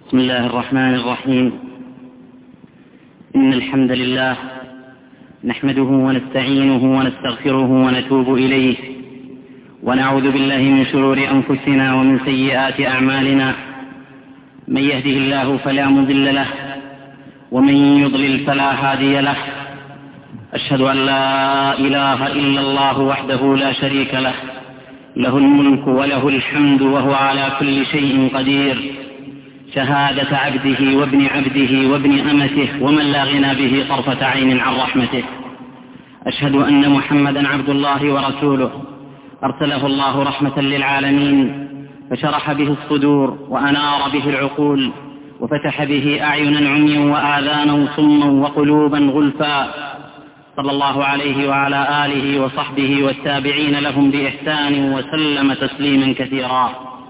بسم الله الرحمن الرحيم. إن الحمد لله نحمده ونستعينه ونستغفره ونتوب إليه، ونعوذ بالله من شرور أنفسنا ومن سيئات أعمالنا. من يهده الله فلا مضل له، ومن يضلل فلا هادي له. أشهد أن لا إله إلا الله وحده لا شريك له، له الملك وله الحمد وهو على كل شيء قدير، شهادة عبده وابن عبده وابن أمته ومن لا غنى به طرفة عين عن رحمته. أشهد أن محمدا عبد الله ورسوله، أرسله الله رحمة للعالمين، فشرح به الصدور وأنار به العقول، وفتح به أعينا عميا وآذانا صما وقلوبا غلفا، صلى الله عليه وعلى آله وصحبه والتابعين لهم بإحسان وسلم تسليما كثيرا.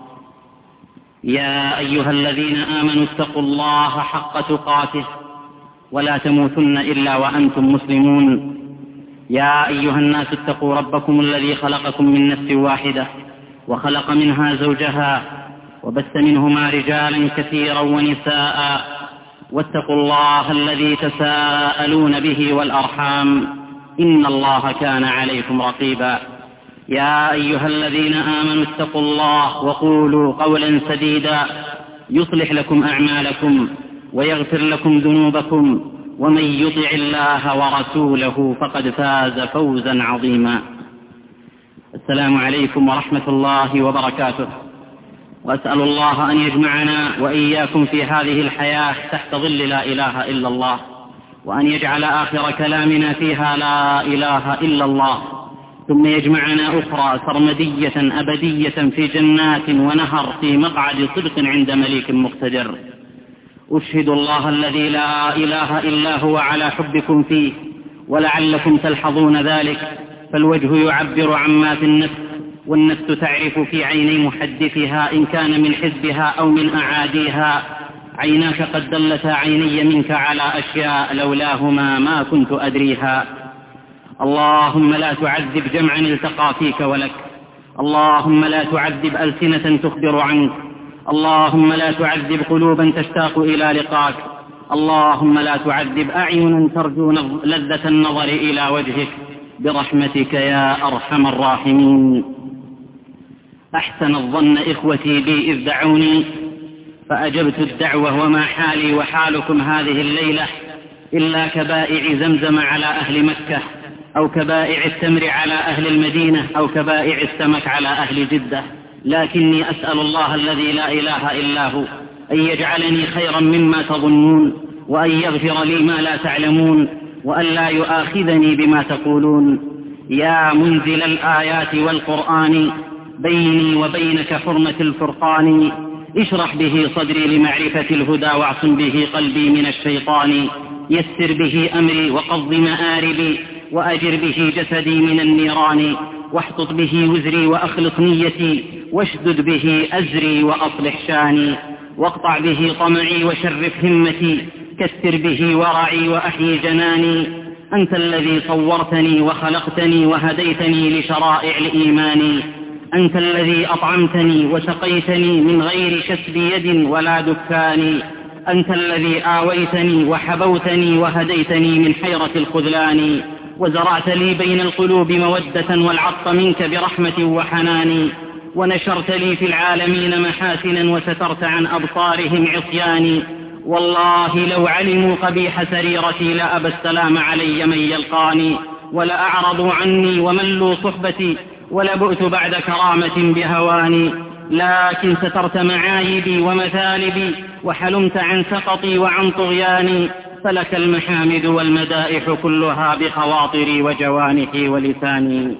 يا أيها الذين آمنوا اتقوا الله حق تقاته ولا تموتن إلا وأنتم مسلمون. يا أيها الناس اتقوا ربكم الذي خلقكم من نفس واحدة وخلق منها زوجها وبث منهما رجالا كثيرا ونساء، واتقوا الله الذي تساءلون به والأرحام، إن الله كان عليكم رقيبا. يا أيها الذين آمنوا اتقوا الله وقولوا قولا سديدا يصلح لكم أعمالكم ويغفر لكم ذنوبكم، ومن يطع الله ورسوله فقد فاز فوزا عظيما. السلام عليكم ورحمة الله وبركاته، وأسأل الله أن يجمعنا وإياكم في هذه الحياة تحت ظل لا إله إلا الله، وأن يجعل آخر كلامنا فيها لا إله إلا الله، ثم يجمعنا أخرى سرمدية أبدية في جنات ونهر في مقعد صدق عند مليك مقتدر. أشهد الله الذي لا إله إلا هو على حبكم فيه، ولعلكم تلحظون ذلك، فالوجه يعبر عما في النفس، والنفس تعرف في عيني محدثها إن كان من حزبها أو من أعاديها. عيناك قد دلتا عيني منك على أشياء لولاهما ما كنت أدريها. اللهم لا تعذب جمعا التقى فيك ولك، اللهم لا تعذب ألسنة تخبر عنك، اللهم لا تعذب قلوبا تشتاق إلى لقاك، اللهم لا تعذب أعينا ترجو لذة النظر إلى وجهك، برحمتك يا أرحم الراحمين. أحسن الظن إخوتي بي إذ دعوني فأجبت الدعوة، وما حالي وحالكم هذه الليلة إلا كبائع زمزم على أهل مكة، أو كبائع التمر على أهل المدينة، أو كبائع السمك على أهل جدة. لكني أسأل الله الذي لا إله إلا هو أن يجعلني خيرا مما تظنون، وأن يغفر لي ما لا تعلمون، وأن لا يؤاخذني بما تقولون. يا منزل الآيات والقرآن، بيني وبينك حرمة الفرقان، اشرح به صدري لمعرفة الهدى، واعصم به قلبي من الشيطان، يسر به أمري وقض مآربي، وأجر به جسدي من النيران، واحطط به وزري وأخلص نيتي، واشدد به أزري وأصلح شاني، واقطع به طمعي وشرف همتي، كثر به ورعي وأحيي جناني. أنت الذي صورتني وخلقتني وهديتني لشرائع الإيمان، أنت الذي أطعمتني وسقيتني من غير كسب يد ولا دكان، أنت الذي آويتني وحبوتني وهديتني من حيرة الخذلان، وزرعت لي بين القلوب مودة والعطف منك برحمة وحنان، ونشرت لي في العالمين محاسنا وسترت عن أبصارهم عصياني. والله لو علموا قبيح سريرتي لأبى السلام علي من يلقاني، ولأعرضوا عني وملوا صحبتي، ولبؤت بعد كرامة بهواني. لكن سترت معايبي ومثالبي، وحلمت عن سقطي وعن طغياني، فلك المحامد والمدائح كلها بخواطري وجوانحي ولساني.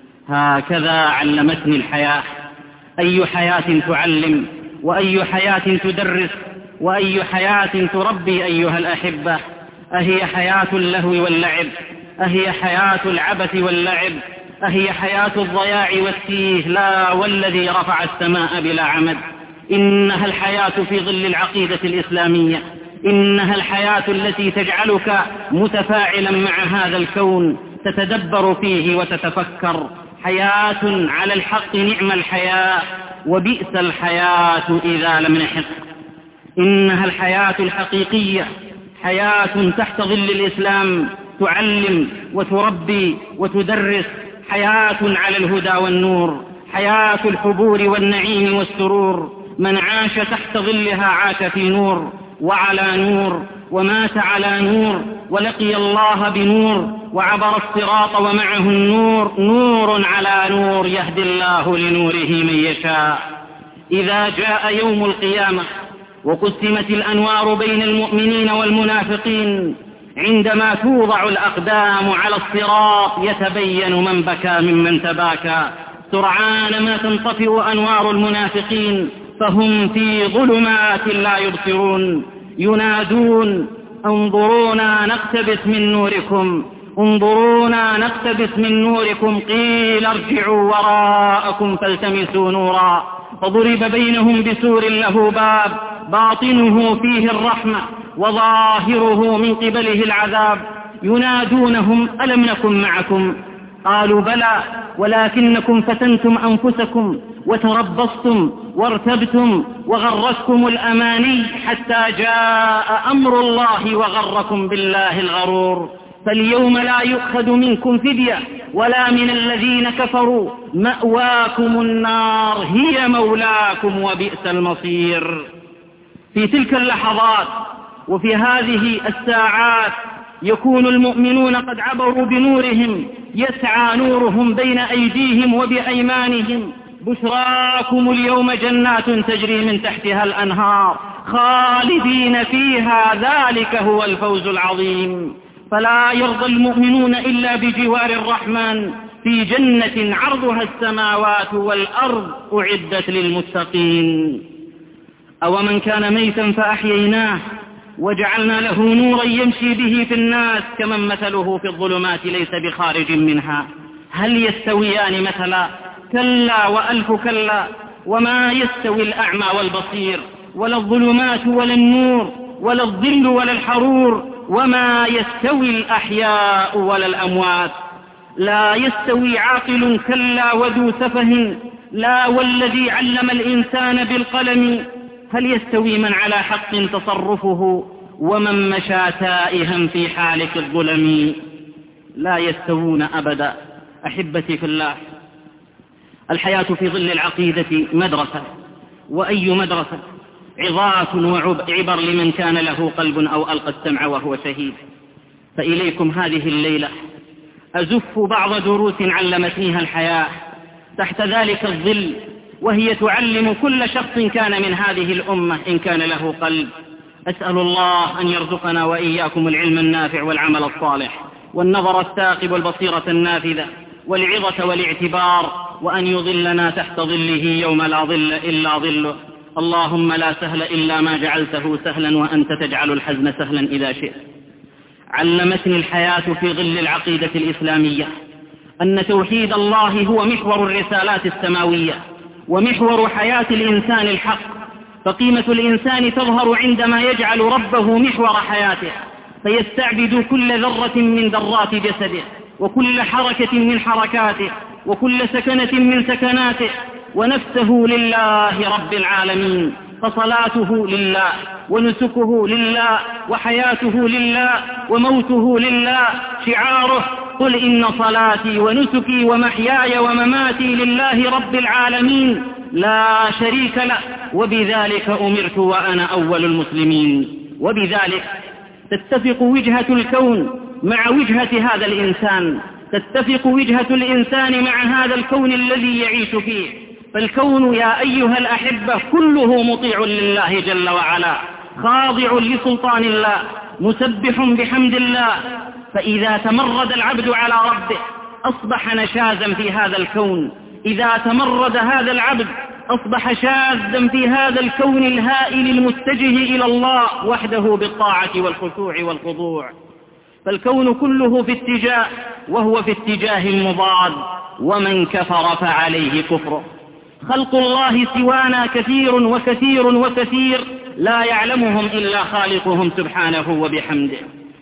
هكذا علمتني الحياة، أي حياة تعلم، وأي حياة تدرس، وأي حياة تربي أيها الأحبة. أهي حياة اللهو واللعب؟ أهي حياة العبث واللعب؟ أهي حياة الضياع والتيه؟ لا، والذي رفع السماء بلا عمد. إنها الحياة في ظل العقيدة الإسلامية، إنها الحياة التي تجعلك متفاعلا مع هذا الكون، تتدبر فيه وتتفكر. حياة على الحق نعم الحياة، وبئس الحياة إذا لم نحق. إنها الحياة الحقيقية، حياة تحت ظل الإسلام، تعلم وتربي وتدرس، حياة على الهدى والنور، حياة الحبور والنعيم والسرور. من عاش تحت ظلها عاش في نور وعلى نور، ومات على نور، ولقي الله بنور، وعبر الصراط ومعه النور، نور على نور، يهدي الله لنوره من يشاء. إذا جاء يوم القيامة وقسمت الأنوار بين المؤمنين والمنافقين، عندما توضع الأقدام على الصراط يتبين من بكى ممن تباكى. سرعان ما تنطفئ أنوار المنافقين فهم في ظلمات لا يبصرون، ينادون: انظرونا نقتبس من نوركم، انظرونا نقتبس من نوركم، قيل ارجعوا وراءكم فالتمسوا نورا، فضرب بينهم بسور له باب باطنه فيه الرحمة وظاهره من قبله العذاب. ينادونهم: ألم نكن معكم؟ قالوا: بلى، ولكنكم فتنتم أنفسكم وتربصتم وارتبتم وغرتكم الأماني حتى جاء أمر الله وغركم بالله الغرور. فاليوم لا يؤخذ منكم فدية ولا من الذين كفروا، مأواكم النار هي مولاكم وبئس المصير. في تلك اللحظات وفي هذه الساعات يكون المؤمنون قد عبروا بنورهم، يسعى نورهم بين أيديهم وبأيمانهم: بشراكم اليوم جنات تجري من تحتها الأنهار خالدين فيها، ذلك هو الفوز العظيم. فلا يرضى المؤمنون إلا بجوار الرحمن في جنة عرضها السماوات والأرض أعدت للمتقين. أو من كان ميتا فأحييناه وجعلنا له نورا يمشي به في الناس كمن مثله في الظلمات ليس بخارج منها، هل يستويان مثلا؟ كلا وألف كلا. وما يستوي الأعمى والبصير، ولا الظلمات ولا النور، ولا الظل ولا الحرور، وما يستوي الأحياء ولا الأموات. لا يستوي عاقل كلا وذو سفه، لا والذي علم الإنسان بالقلم. هل يستوي من على حق تصرفه ومن مشى تائها في حالك الظلم؟ لا يستوون أبدا. أحبتي في الله، الحياة في ظل العقيدة مدرسة، وأي مدرسة؟ عظات وعبر لمن كان له قلب أو ألقى السمع وهو شهيد. فإليكم هذه الليلة أزف بعض دروس علمتنيها الحياة تحت ذلك الظل، وهي تعلم كل شخص كان من هذه الأمة إن كان له قلب. أسأل الله أن يرزقنا وإياكم العلم النافع والعمل الصالح والنظر الثاقب والبصيرة النافذة والعظة والاعتبار، وأن يظلنا تحت ظله يوم لا ظل إلا ظله. اللهم لا سهل إلا ما جعلته سهلا وأنت تجعل الحزن سهلا إذا شئت. علمتني الحياة في ظل العقيدة الإسلامية أن توحيد الله هو محور الرسالات السماوية ومحور حياة الإنسان الحق. فقيمة الإنسان تظهر عندما يجعل ربه محور حياته، فيستعبد كل ذرة من ذرات جسده، وكل حركة من حركاته، وكل سكنة من سكناته، ونفسه لله رب العالمين. فصلاته لله، ونسكه لله، وحياته لله، وموته لله. شعاره: قل إن صلاتي ونسكي ومحياي ومماتي لله رب العالمين لا شريك له، وبذلك أمرت وأنا أول المسلمين. وبذلك تتفق وجهة الكون مع وجهة هذا الإنسان، تتفق وجهة الإنسان مع هذا الكون الذي يعيش فيه. فالكون يا أيها الأحبة كله مطيع لله جل وعلا، خاضع لسلطان الله، مسبح بحمد الله. فإذا تمرد العبد على ربه أصبح نشازا في هذا الكون، إذا تمرد هذا العبد أصبح شاذا في هذا الكون الهائل المتجه إلى الله وحده بالطاعة والخشوع والخضوع. فالكون كله في اتجاه، وهو في اتجاه مضاد، ومن كفر فعليه كفره. خلق الله سوانا كثير وكثير وكثير، لا يعلمهم إلا خالقهم سبحانه وبحمده.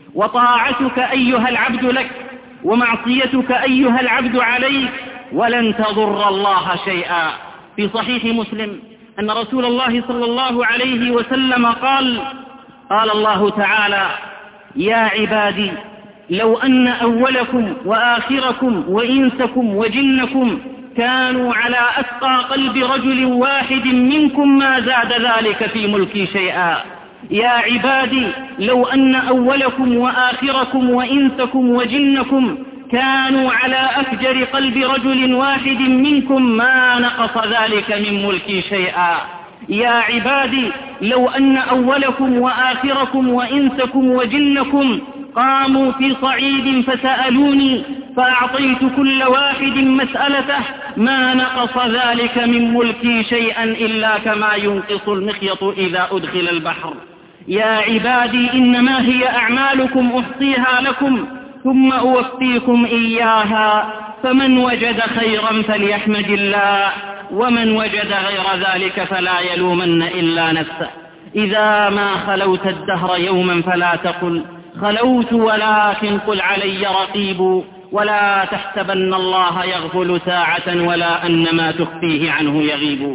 وطاعتك أيها العبد لك، ومعصيتك أيها العبد عليك، ولن تضر الله شيئا. في صحيح مسلم أن رسول الله صلى الله عليه وسلم قال الله تعالى: يا عبادي لو أن أولكم وآخركم وإنسكم وجنكم كانوا على أتقى قلب رجل واحد منكم ما زاد ذلك في ملكي شيئا. يا عبادي لو أن أولكم وآخركم وإنسكم وجنكم كانوا على أفجر قلب رجل واحد منكم ما نقص ذلك من ملكي شيئا. يا عبادي لو أن أولكم وآخركم وإنسكم وجنكم قاموا في صعيد فسألوني فأعطيت كل واحد مسألته ما نقص ذلك من ملكي شيئا إلا كما ينقص المخيط إذا أدخل البحر. يا عبادي إنما هي أعمالكم أحصيها لكم ثم أوفيكم إياها، فمن وجد خيرا فليحمد الله، ومن وجد غير ذلك فلا يلومن إلا نفسه. إذا ما خلوت الدهر يوما فلا تقل خلوت، ولكن قل علي رقيب، ولا تحسبن الله يغفل ساعة ولا أن ما تخفيه عنه يغيب.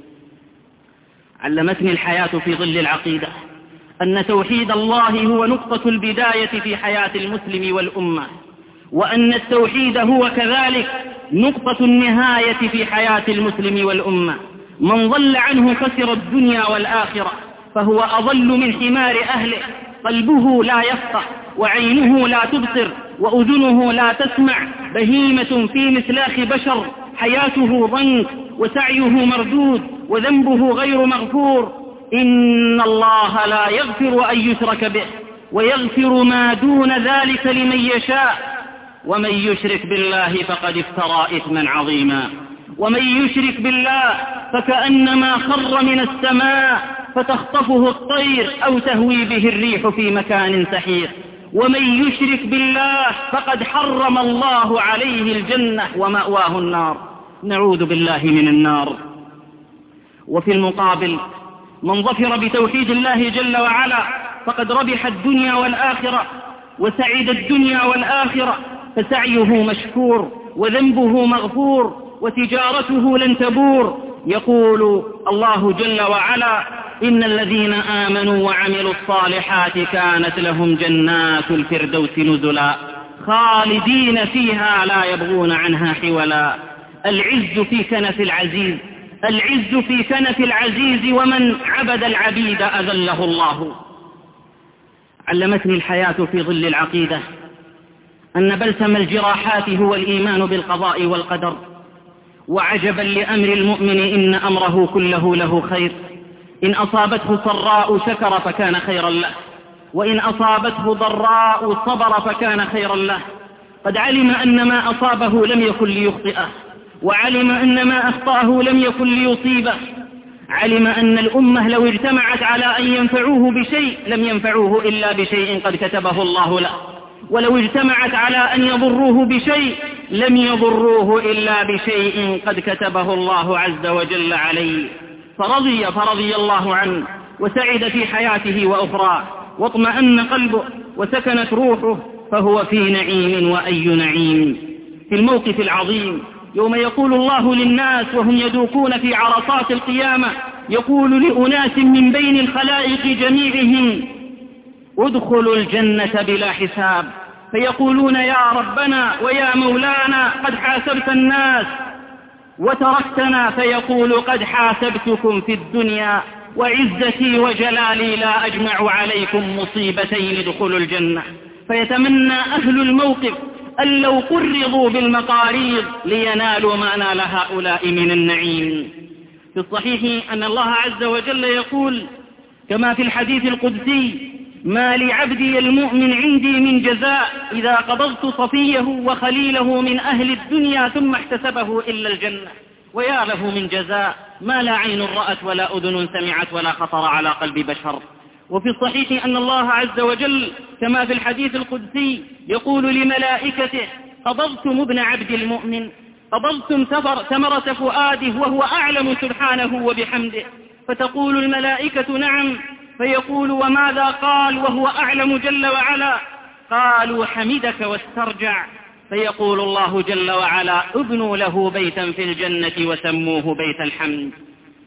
علمتني الحياة في ظل العقيدة أن توحيد الله هو نقطة البداية في حياة المسلم والأمة، وأن التوحيد هو كذلك نقطة النهاية في حياة المسلم والأمة. من ضل عنه خسر الدنيا والآخرة، فهو أضل من حمار أهله، قلبه لا يفقه وعينه لا تبصر وأذنه لا تسمع، بهيمة في مسلاخ بشر، حياته ضنك وسعيه مردود وذنبه غير مغفور. إن الله لا يغفر أن يشرك به ويغفر ما دون ذلك لمن يشاء، ومن يشرك بالله فقد افترى إثما عظيما. ومن يشرك بالله فكأنما خر من السماء فتخطفه الطير أو تهوي به الريح في مكان سحيق. ومن يشرك بالله فقد حرم الله عليه الجنة ومأواه النار، نعوذ بالله من النار. وفي المقابل من ظفر بتوحيد الله جل وعلا فقد ربح الدنيا والآخرة وسعد الدنيا والآخرة، فسعيه مشكور وذنبه مغفور وتجارته لن تبور. يقول الله جل وعلا: إن الذين آمنوا وعملوا الصالحات كانت لهم جنات الفردوس نزلا خالدين فيها لا يبغون عنها حولا. العز في كنف العزيز، العز في كنف العزيز، ومن عبد العبيد أذله الله. علمتني الحياة في ظل العقيدة أن بلسم الجراحات هو الإيمان بالقضاء والقدر. وعجبا لأمر المؤمن إن أمره كله له خير، إن أصابته سراء شكر فكان خيرا له، وإن أصابته ضراء صبر فكان خيرا له. قد علم أن ما أصابه لم يكن ليخطئه، وعلم أن ما أخطأه لم يكن ليصيبه. علم أن الأمة لو اجتمعت على أن ينفعوه بشيء لم ينفعوه إلا بشيء قد كتبه الله له، ولو اجتمعت على أن يضروه بشيء لم يضروه إلا بشيء قد كتبه الله عز وجل عليه. فرضي الله عنه وسعد في حياته وأخرى، واطمأن قلبه وسكنت روحه، فهو في نعيم وأي نعيم. في الموقف العظيم يوم يقول الله للناس وهم يذوقون في عرصات القيامة، يقول لأناس من بين الخلائق جميعهم: ادخلوا الجنة بلا حساب. فيقولون: يا ربنا ويا مولانا قد حاسبت الناس وتركتنا. فيقول: قد حاسبتكم في الدنيا، وعزتي وجلالي لا أجمع عليكم مصيبتين، ادخلوا الجنة. فيتمنى أهل الموقف أن لو قرضوا بالمقاريض لينالوا ما نال هؤلاء من النعيم. في الصحيح أن الله عز وجل يقول كما في الحديث القدسي: ما لعبدي المؤمن عندي من جزاء إذا قبضت صفيه وخليله من أهل الدنيا ثم احتسبه إلا الجنة. ويا له من جزاء ما لا عين رأت ولا أذن سمعت ولا خطر على قلب بشر. وفي الصحيح أن الله عز وجل كما في الحديث القدسي يقول لملائكته: قبضتم ابن عبد المؤمن، قبضتم ثمرة فؤاده وهو أعلم سبحانه وبحمده. فتقول الملائكة: نعم. فيقول: وماذا قال وهو أعلم جل وعلا؟ قالوا: حمدك واسترجع. فيقول الله جل وعلا: ابنوا له بيتا في الجنة وسموه بيت الحمد.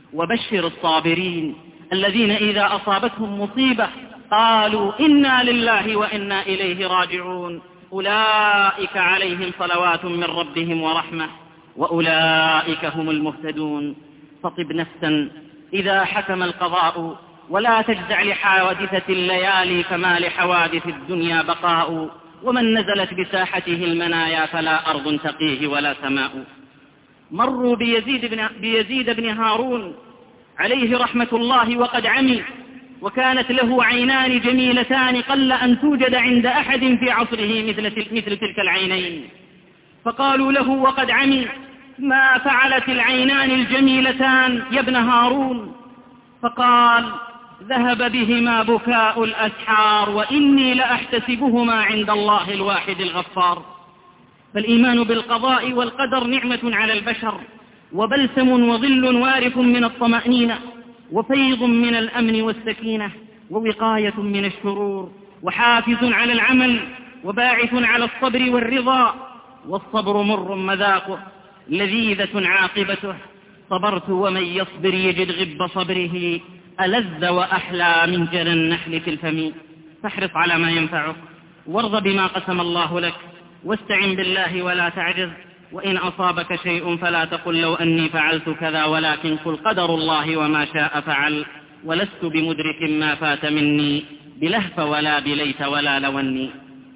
وبشر الصابرين الذين إذا أصابتهم مصيبة قالوا إنا لله وإنا إليه راجعون أولئك عليهم صلوات من ربهم ورحمة وأولئك هم المهتدون. فطب نفسا إذا حكم القضاء ولا تجزع لحوادثة الليالي فما لحوادث الدنيا بقاء ومن نزلت بساحته المنايا فلا أرض تقيه ولا سماء. مروا بيزيد بن هارون عليه رحمة الله وقد عمي وكانت له عينان جميلتان قل أن توجد عند أحد في عصره مثل تلك العينين. فقالوا له وقد عمي ما فعلت العينان الجميلتان يا ابن هارون؟ فقال ذهب بهما بكاء الأسحار وإني لأحتسبهما عند الله الواحد الغفار. فالإيمان بالقضاء والقدر نعمة على البشر وبلسم وظل وارف من الطمأنينة وفيض من الأمن والسكينة ووقاية من الشرور وحافز على العمل وباعث على الصبر والرضا. والصبر مر مذاقه لذيذة عاقبته صبرت ومن يصبر يجد غب صبره ألذ وأحلى من جنى النحل في الفم. فاحرص على ما ينفعك وارض بما قسم الله لك واستعن بالله ولا تعجز. وإن أصابك شيء فلا تقل لو أني فعلت كذا ولكن قل قدر الله وما شاء فعل ولست بمدرك ما فات مني بلهف ولا بليت ولا لوني.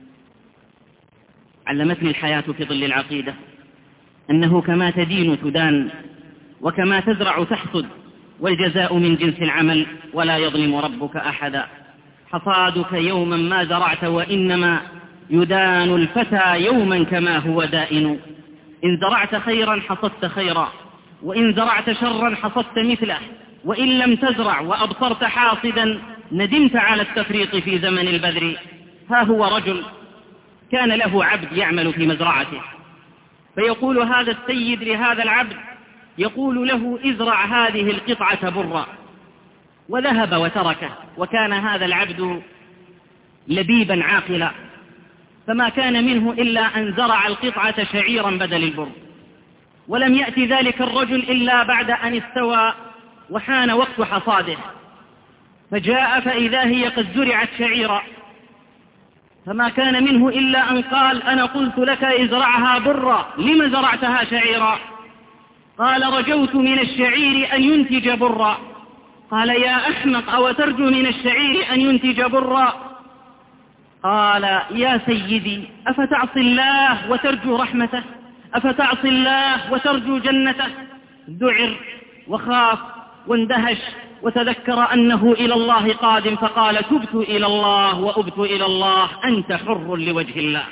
علمتني الحياة في ظل العقيدة أنه كما تدين تدان وكما تزرع تحصد والجزاء من جنس العمل ولا يظلم ربك أحدا. حصادك يوما ما زرعت وإنما يدان الفتى يوما كما هو دائن. إن زرعت خيرا حصدت خيرا وإن زرعت شرا حصدت مثله وإن لم تزرع وأبصرت حاصدا ندمت على التفريط في زمن البذر. ها هو رجل كان له عبد يعمل في مزرعته فيقول هذا السيد لهذا العبد يقول له ازرع هذه القطعة برا وذهب وتركه. وكان هذا العبد لبيبا عاقلا فما كان منه إلا أن زرع القطعة شعيرا بدل البر. ولم يأتي ذلك الرجل إلا بعد أن استوى وحان وقت حصاده فجاء فإذا هي قد زرعت شعيرا فما كان منه إلا أن قال أنا قلت لك ازرعها برا لم زرعتها شعيرا؟ قال رجوت من الشعير أن ينتج برا. قال يا أحمق أو ترجو من الشعير أن ينتج برا؟ قال يا سيدي أفتعصي الله وترجو رحمته أفتعصي الله وترجو جنته؟ ذعر وخاف واندهش وتذكر أنه إلى الله قادم فقال تبت إلى الله وأبت إلى الله أنت حر لوجه الله.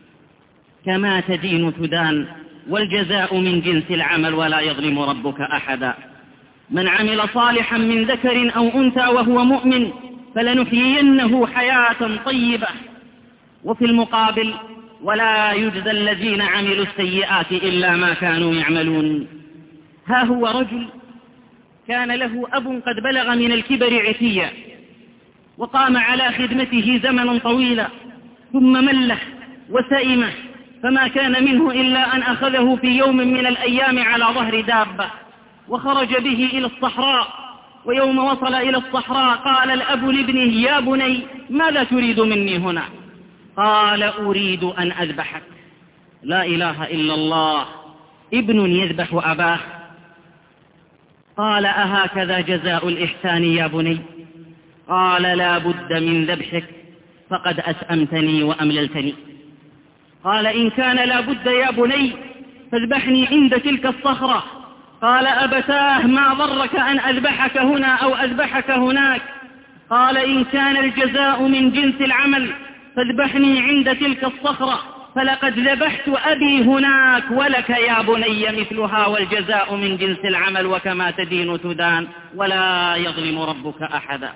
كما تدين تدان والجزاء من جنس العمل ولا يظلم ربك أحدا. من عمل صالحا من ذكر أو أنثى وهو مؤمن فلنحيينه حياة طيبة. وفي المقابل ولا يجزى الذين عملوا السيئات إلا ما كانوا يعملون. ها هو رجل كان له أب قد بلغ من الكبر عتيا وقام على خدمته زمنا طويلا ثم مله وسئمه فما كان منه إلا أن أخذه في يوم من الأيام على ظهر دابة وخرج به إلى الصحراء. ويوم وصل إلى الصحراء قال الأب لابنه يا بني ماذا تريد مني هنا؟ قال أريد أن أذبحك. لا إله إلا الله، ابن يذبح أباه. قال أهكذا جزاء الإحسان يا بني؟ قال لا بد من ذبحك فقد أسأمتني وأمللتني. قال إن كان لا بد يا بني فاذبحني عند تلك الصخرة. قال أبتاه ما ضرك أن أذبحك هنا أو أذبحك هناك؟ قال إن كان الجزاء من جنس العمل فاذبحني عند تلك الصخرة فلقد ذبحت أبي هناك ولك يا بني مثلها والجزاء من جنس العمل وكما تدين تدان ولا يظلم ربك أحدا.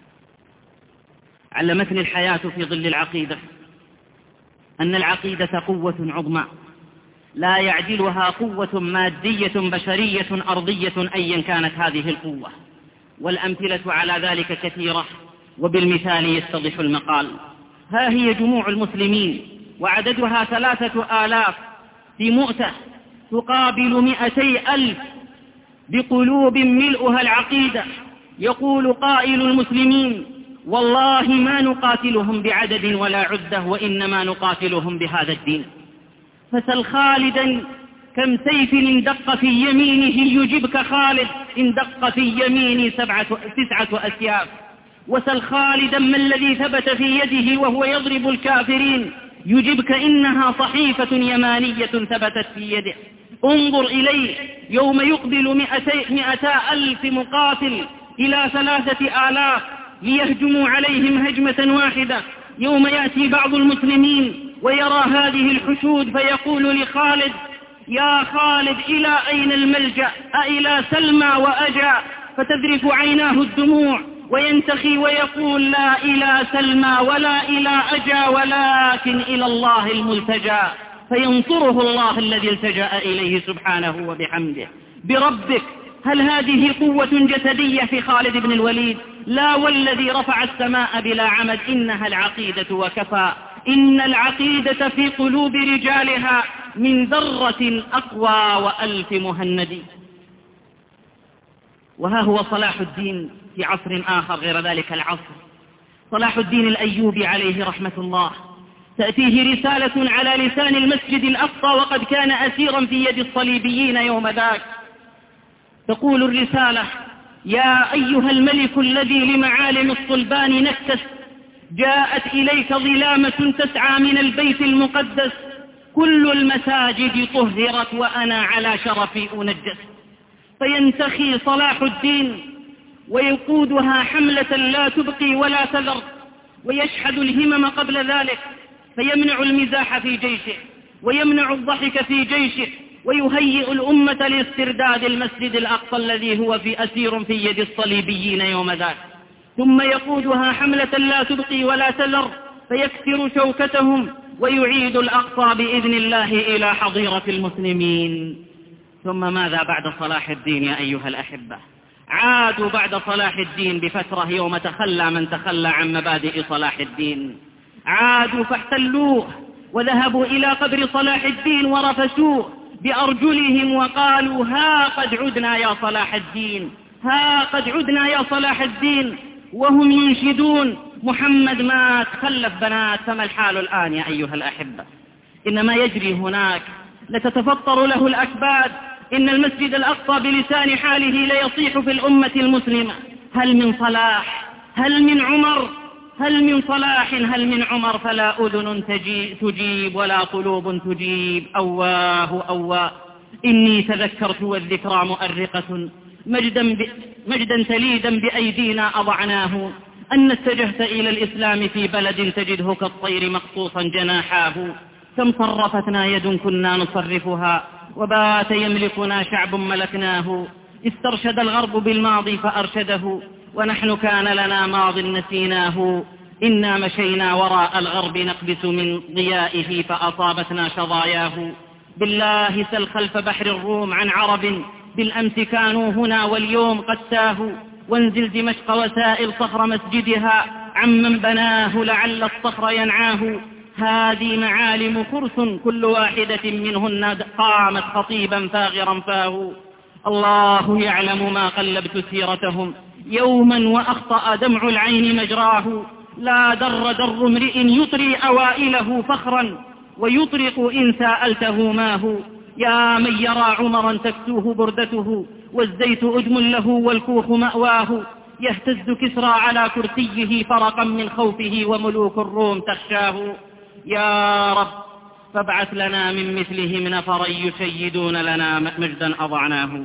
علمتني الحياة في ظل العقيدة أن العقيدة قوة عظمى لا يعدلها قوة مادية بشرية أرضية أيا كانت هذه القوة. والأمثلة على ذلك كثيرة وبالمثال يتضح المقال. ها هي جموع المسلمين وعددها 3000 في مؤتة تقابل 200,000 بقلوب ملؤها العقيدة. يقول قائل المسلمين: والله ما نقاتلهم بعدد ولا عدة، وإنما نقاتلهم بهذا الدين. فسل خالدا كم سيف اندق في يمينه يجبك خالد، اندق في يميني 9 أسياف. وسل خالدا ما الذي ثبت في يده وهو يضرب الكافرين يجبك، إنها صحيفة يمانية ثبتت في يده. انظر إليه يوم يقبل 200,000 مقاتل إلى 3,000 ليهجموا عليهم هجمة واحدة. يوم يأتي بعض المسلمين ويرى هذه الحشود فيقول لخالد: يا خالد إلى أين الملجأ؟ أإلى سلمى وأجا؟ فتذرف عيناه الدموع وينتخي ويقول: لا إلى سلمى ولا إلى أجا، ولكن إلى الله الملتجى. فينصره الله الذي التجأ إليه سبحانه وبحمده. بربك، هل هذه قوة جسدية في خالد بن الوليد؟ لا، والذي رفع السماء بلا عمد، إنها العقيدة وكفى. إن العقيدة في قلوب رجالها من ذرة أقوى وألف مهند. وها هو صلاح الدين في عصر آخر غير ذلك العصر، صلاح الدين الأيوبي عليه رحمة الله. تأتيه رسالة على لسان المسجد الأقصى وقد كان أسيرا في يد الصليبيين يوم ذاك. تقول الرسالة: يا أيها الملك الذي لمعالم الصلبان نكس، جاءت إليك ظلامة تسعى من البيت المقدس، كل المساجد طهرت وأنا على شرفي أنجس. فينتخي صلاح الدين ويقودها حملة لا تبقي ولا تذر، ويشحذ الهمم قبل ذلك، فيمنع المزاح في جيشه ويمنع الضحك في جيشه، ويهيئ الأمة لاسترداد المسجد الأقصى الذي هو أسير في يد الصليبيين يوم ذاك. ثم يقودها حملة لا تبقي ولا تذر، فيكسر شوكتهم ويعيد الأقصى بإذن الله إلى حظيرة المسلمين. ثم ماذا بعد صلاح الدين يا أيها الأحبة؟ عادوا بعد صلاح الدين بفترة يوم تخلى من تخلى عن مبادئ صلاح الدين، عادوا فاحتلوه وذهبوا إلى قبر صلاح الدين ورفسوه بأرجلهم وقالوا: ها قد عدنا يا صلاح الدين، ها قد عدنا يا صلاح الدين. وهم ينشدون: محمد مات خلف بنات. فما الحال الآن يا أيها الأحبة؟ إن ما يجري هناك لتتفطر له الأكباد. إن المسجد الأقصى بلسان حاله ليصيح في الأمة المسلمة: هل من صلاح؟ هل من عمر؟ هل من صلاح؟ هل من عمر؟ فلا أذن تجيب ولا قلوب تجيب. أواه أواه، إني تذكرت والذكرى مؤرقة، مجدا تليدا بأيدينا أضعناه، أن اتجهت إلى الإسلام في بلد تجده كالطير مقصوصا جناحاه. كم صرفتنا يد كنا نصرفها، وبات يملكنا شعب ملكناه. استرشد الغرب بالماضي فأرشده، ونحن كان لنا ماض نسيناه. إنا مشينا وراء الغرب نقبس من ضيائه، فأصابتنا شظاياه. بالله سل خلف بحر الروم عن عرب، بالأمس كانوا هنا واليوم قد تاهوا. وانزل دمشق وسائل صخر مسجدها، عمن بناه لعل الصخر ينعاه. هذه معالم فرس كل واحدة منهن قامت خطيبا فاغرا فاه. الله يعلم ما قلبت سيرتهم يوما وأخطأ دمع العين مجراه. لا در امرئ يطري أوائله فخرا، ويطرق إن سألته ماه. يا من يرى عمرا تكسوه بردته، والزيت أدم له والكوخ مأواه. يهتز كسرى على كرسيه فرقا من خوفه، وملوك الروم تخشاه. يا رب فابعث لنا من مثلهم نفرا يشيدون لنا مجدا أضعناه.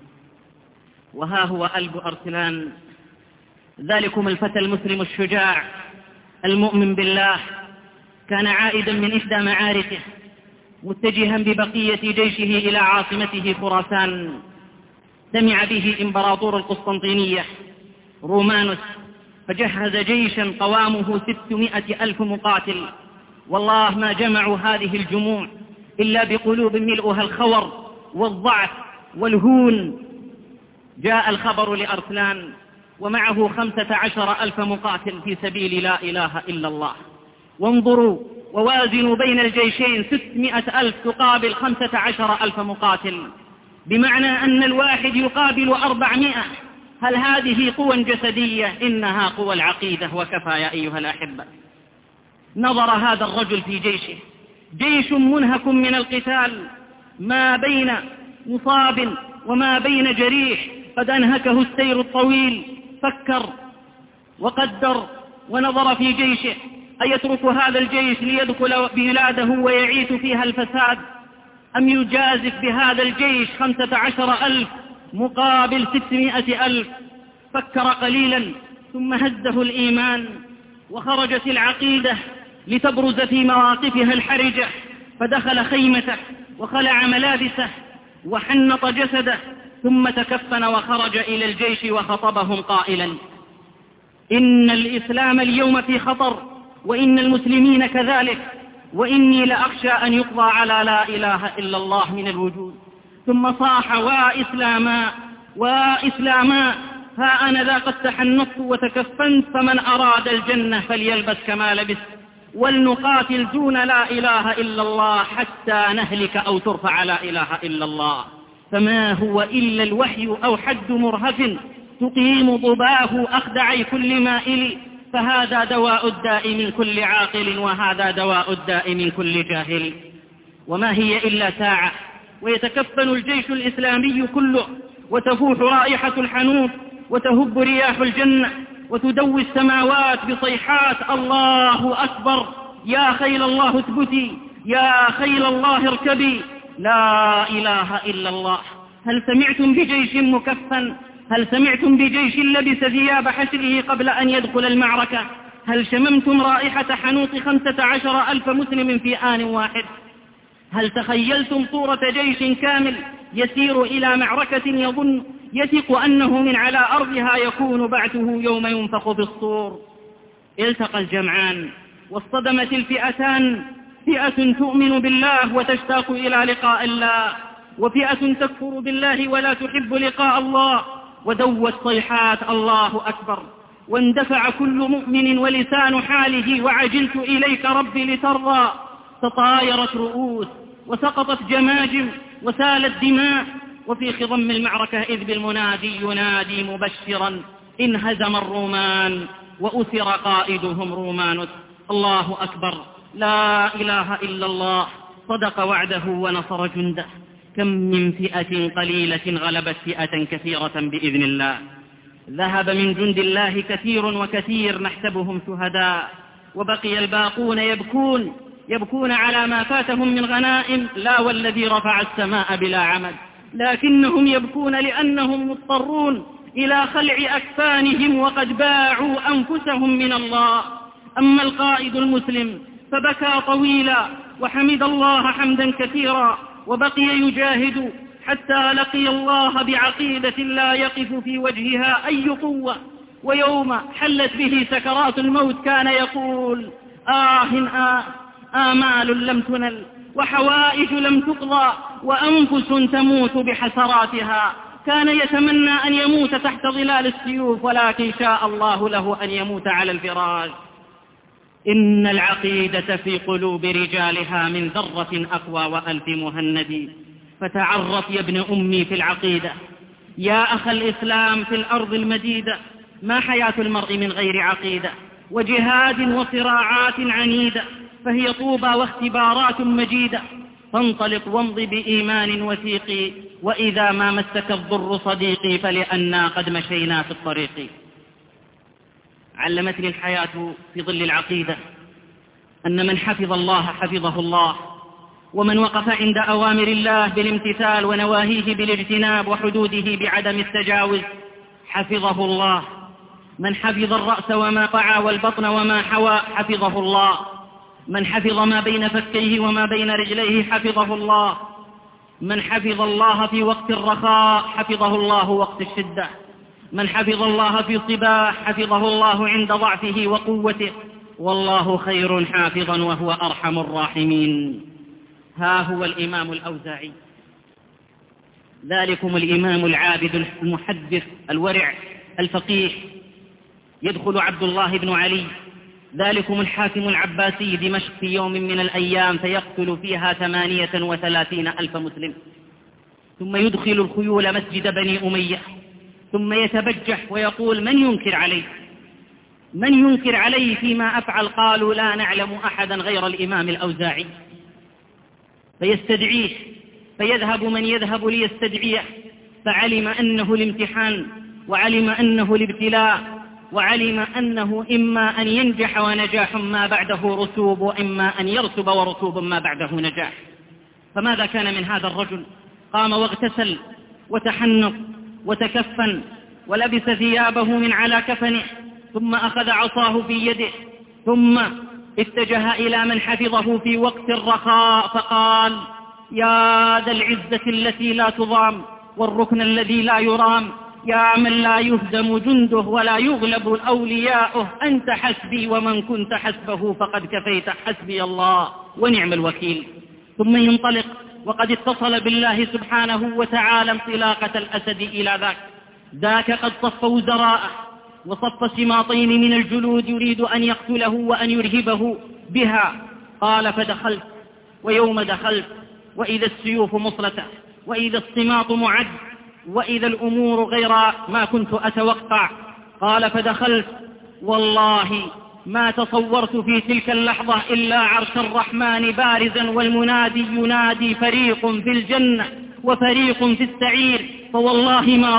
وها هو ألب أرسلان، ذلكم الفتى المسلم الشجاع المؤمن بالله، كان عائدا من إحدى معاركه متجها ببقية جيشه إلى عاصمته خراسان. سمع به إمبراطور القسطنطينية رومانوس، فجهز جيشا قوامه 600,000 مقاتل. والله ما جمعوا هذه الجموع إلا بقلوب ملؤها الخور والضعف والهون. جاء الخبر لأرسلان ومعه 15,000 مقاتل في سبيل لا إله إلا الله. وانظروا ووازنوا بين الجيشين، 600,000 تقابل 15,000 مقاتل. بمعنى أن الواحد يقابل 400. هل هذه قوى جسدية؟ إنها قوى العقيدة وكفى يا أيها الأحبة. نظر هذا الرجل في جيشه، جيش منهك من القتال، ما بين مصاب وما بين جريح، قد أنهكه السير الطويل. فكر وقدر ونظر في جيشه، أيترك هذا الجيش ليدخل بلاده ويعيث فيها الفساد، أم يجازف بهذا الجيش 15,000 مقابل 600,000؟ فكر قليلا ثم هزه الإيمان، وخرجت العقيدة لتبرز في مواقفها الحرجة، فدخل خيمته وخلع ملابسه وحنط جسده، ثم تكفن وخرج إلى الجيش وخطبهم قائلا: إن الإسلام اليوم في خطر، وإن المسلمين كذلك، وإني لأخشى أن يقضى على لا إله إلا الله من الوجود. ثم صاح: وإسلاما وإسلاما، ها أنا ذا قد تحنطت وتكفنت، فمن أراد الجنة فليلبس كما لبس، ولنقاتل دون لا إله إلا الله حتى نهلك أو ترفع لا إله إلا الله. فما هو إلا الوحي أو حد مرهف تقيم ضباه أخدع كل مائل، فهذا دواء الداء من كل عاقل، وهذا دواء الداء من كل جاهل. وما هي إلا ساعة ويتكفن الجيش الإسلامي كله، وتفوح رائحة الحنوط، وتهب رياح الجنة، وتدوي السماوات بصيحات: الله أكبر، يا خيل الله اثبتي، يا خيل الله اركبي، لا إله إلا الله. هل سمعتم بجيش مكفن؟ هل سمعتم بجيش لبس ثياب حشره قبل أن يدخل المعركة؟ هل شممتم رائحة حنوط 15,000 مسلم في آن واحد؟ هل تخيلتم صورة جيش كامل يسير إلى معركة يثق أنه من على أرضها يكون بعثه يوم ينفخ في الصور؟ التقى الجمعان واصطدمت الفئتان، فئة تؤمن بالله وتشتاق إلى لقاء الله، وفئة تكفر بالله ولا تحب لقاء الله، ودوت صيحات: الله أكبر. واندفع كل مؤمن ولسان حاله: وعجلت إليك ربي لترضى. تطايرت رؤوس وسقطت جماجم وسالت دماء، وفي خضم المعركة إذ بالمنادي ينادي مبشرا: انهزم الرومان وأسر قائدهم رومانوس. الله أكبر، لا إله إلا الله، صدق وعده ونصر جنده. كم من فئة قليلة غلبت فئة كثيرة بإذن الله. ذهب من جند الله كثير وكثير نحسبهم شهداء، وبقي الباقون يبكون على ما فاتهم من غنائم، لا والذي رفع السماء بلا عمد، لكنهم يبكون لأنهم مضطرون إلى خلع أكفانهم وقد باعوا أنفسهم من الله. أما القائد المسلم فبكى طويلا وحمد الله حمدا كثيرا، وبقي يجاهد حتى لقي الله بعقيدة لا يقف في وجهها أي قوة. ويوم حلت به سكرات الموت كان يقول: آمال لم تنل، وحوائج لم تقضى، وأنفس تموت بحسراتها. كان يتمنى أن يموت تحت ظلال السيوف، ولكن شاء الله له أن يموت على الفراش. إن العقيدة في قلوب رجالها من ذرة أقوى وألف مهند، فتعرف يا ابن أمي في العقيدة. يا أخ الإسلام في الأرض المديدة، ما حياة المرء من غير عقيدة، وجهاد وصراعات عنيدة، فهي طوبى واختبارات مجيدة. فانطلق وامض بإيمان وثيق، وإذا ما مسك الضر صديقي، فلأننا قد مشينا في الطريق. علمتني الحياة في ظل العقيدة أن من حفظ الله حفظه الله، ومن وقف عند أوامر الله بالامتثال ونواهيه بالاجتناب وحدوده بعدم التجاوز حفظه الله. من حفظ الرأس وما قعى والبطن وما حوى حفظه الله. من حفظ ما بين فكيه وما بين رجليه حفظه الله. من حفظ الله في وقت الرخاء حفظه الله وقت الشدة. من حفظ الله في الصباح حفظه الله عند ضعفه وقوته، والله خير حافظا وهو أرحم الراحمين. ها هو الإمام الأوزاعي، ذلكم الإمام العابد المحدث الورع الفقيه. يدخل عبد الله بن علي، ذلكم الحاكم العباسي، دمشق في يوم من الأيام، فيقتل فيها 38,000 مسلم، ثم يدخل الخيول مسجد بني أمية، ثم يتبجح ويقول: من ينكر علي؟ من ينكر علي فيما أفعل؟ قالوا: لا نعلم أحدا غير الإمام الأوزاعي. فيستدعيه، فيذهب من يذهب ليستدعيه، فعلم أنه الامتحان، وعلم أنه الابتلاء، وعلم أنه إما أن ينجح ونجاح ما بعده رسوب، وإما أن يرسب ورسوب ما بعده نجاح. فماذا كان من هذا الرجل؟ قام واغتسل وتحنط وتكفن ولبس ثيابه من على كفنه، ثم أخذ عصاه في يده، ثم اتجه إلى من حفظه في وقت الرخاء فقال: يا ذا العزة التي لا تضام والركن الذي لا يرام، يا من لا يهزم جنده ولا يغلب أولياؤه، أنت حسبي ومن كنت حسبه فقد كفيت، حسبي الله ونعم الوكيل. ثم ينطلق وقد اتصل بالله سبحانه وتعالى انطلاقة الأسد إلى ذاك قد صف وزراءه وصف سماطين من الجلود يريد أن يقتله وأن يرهبه بها. قال: فدخلت، ويوم دخلت وإذا السيوف مصلته، وإذا الصماط معد، وإذا الأمور غير ما كنت أتوقع. قال: فدخلت والله ما تصورت في تلك اللحظة إلا عرش الرحمن بارزا، والمنادي ينادي: فريق في الجنة وفريق في السعير، فوالله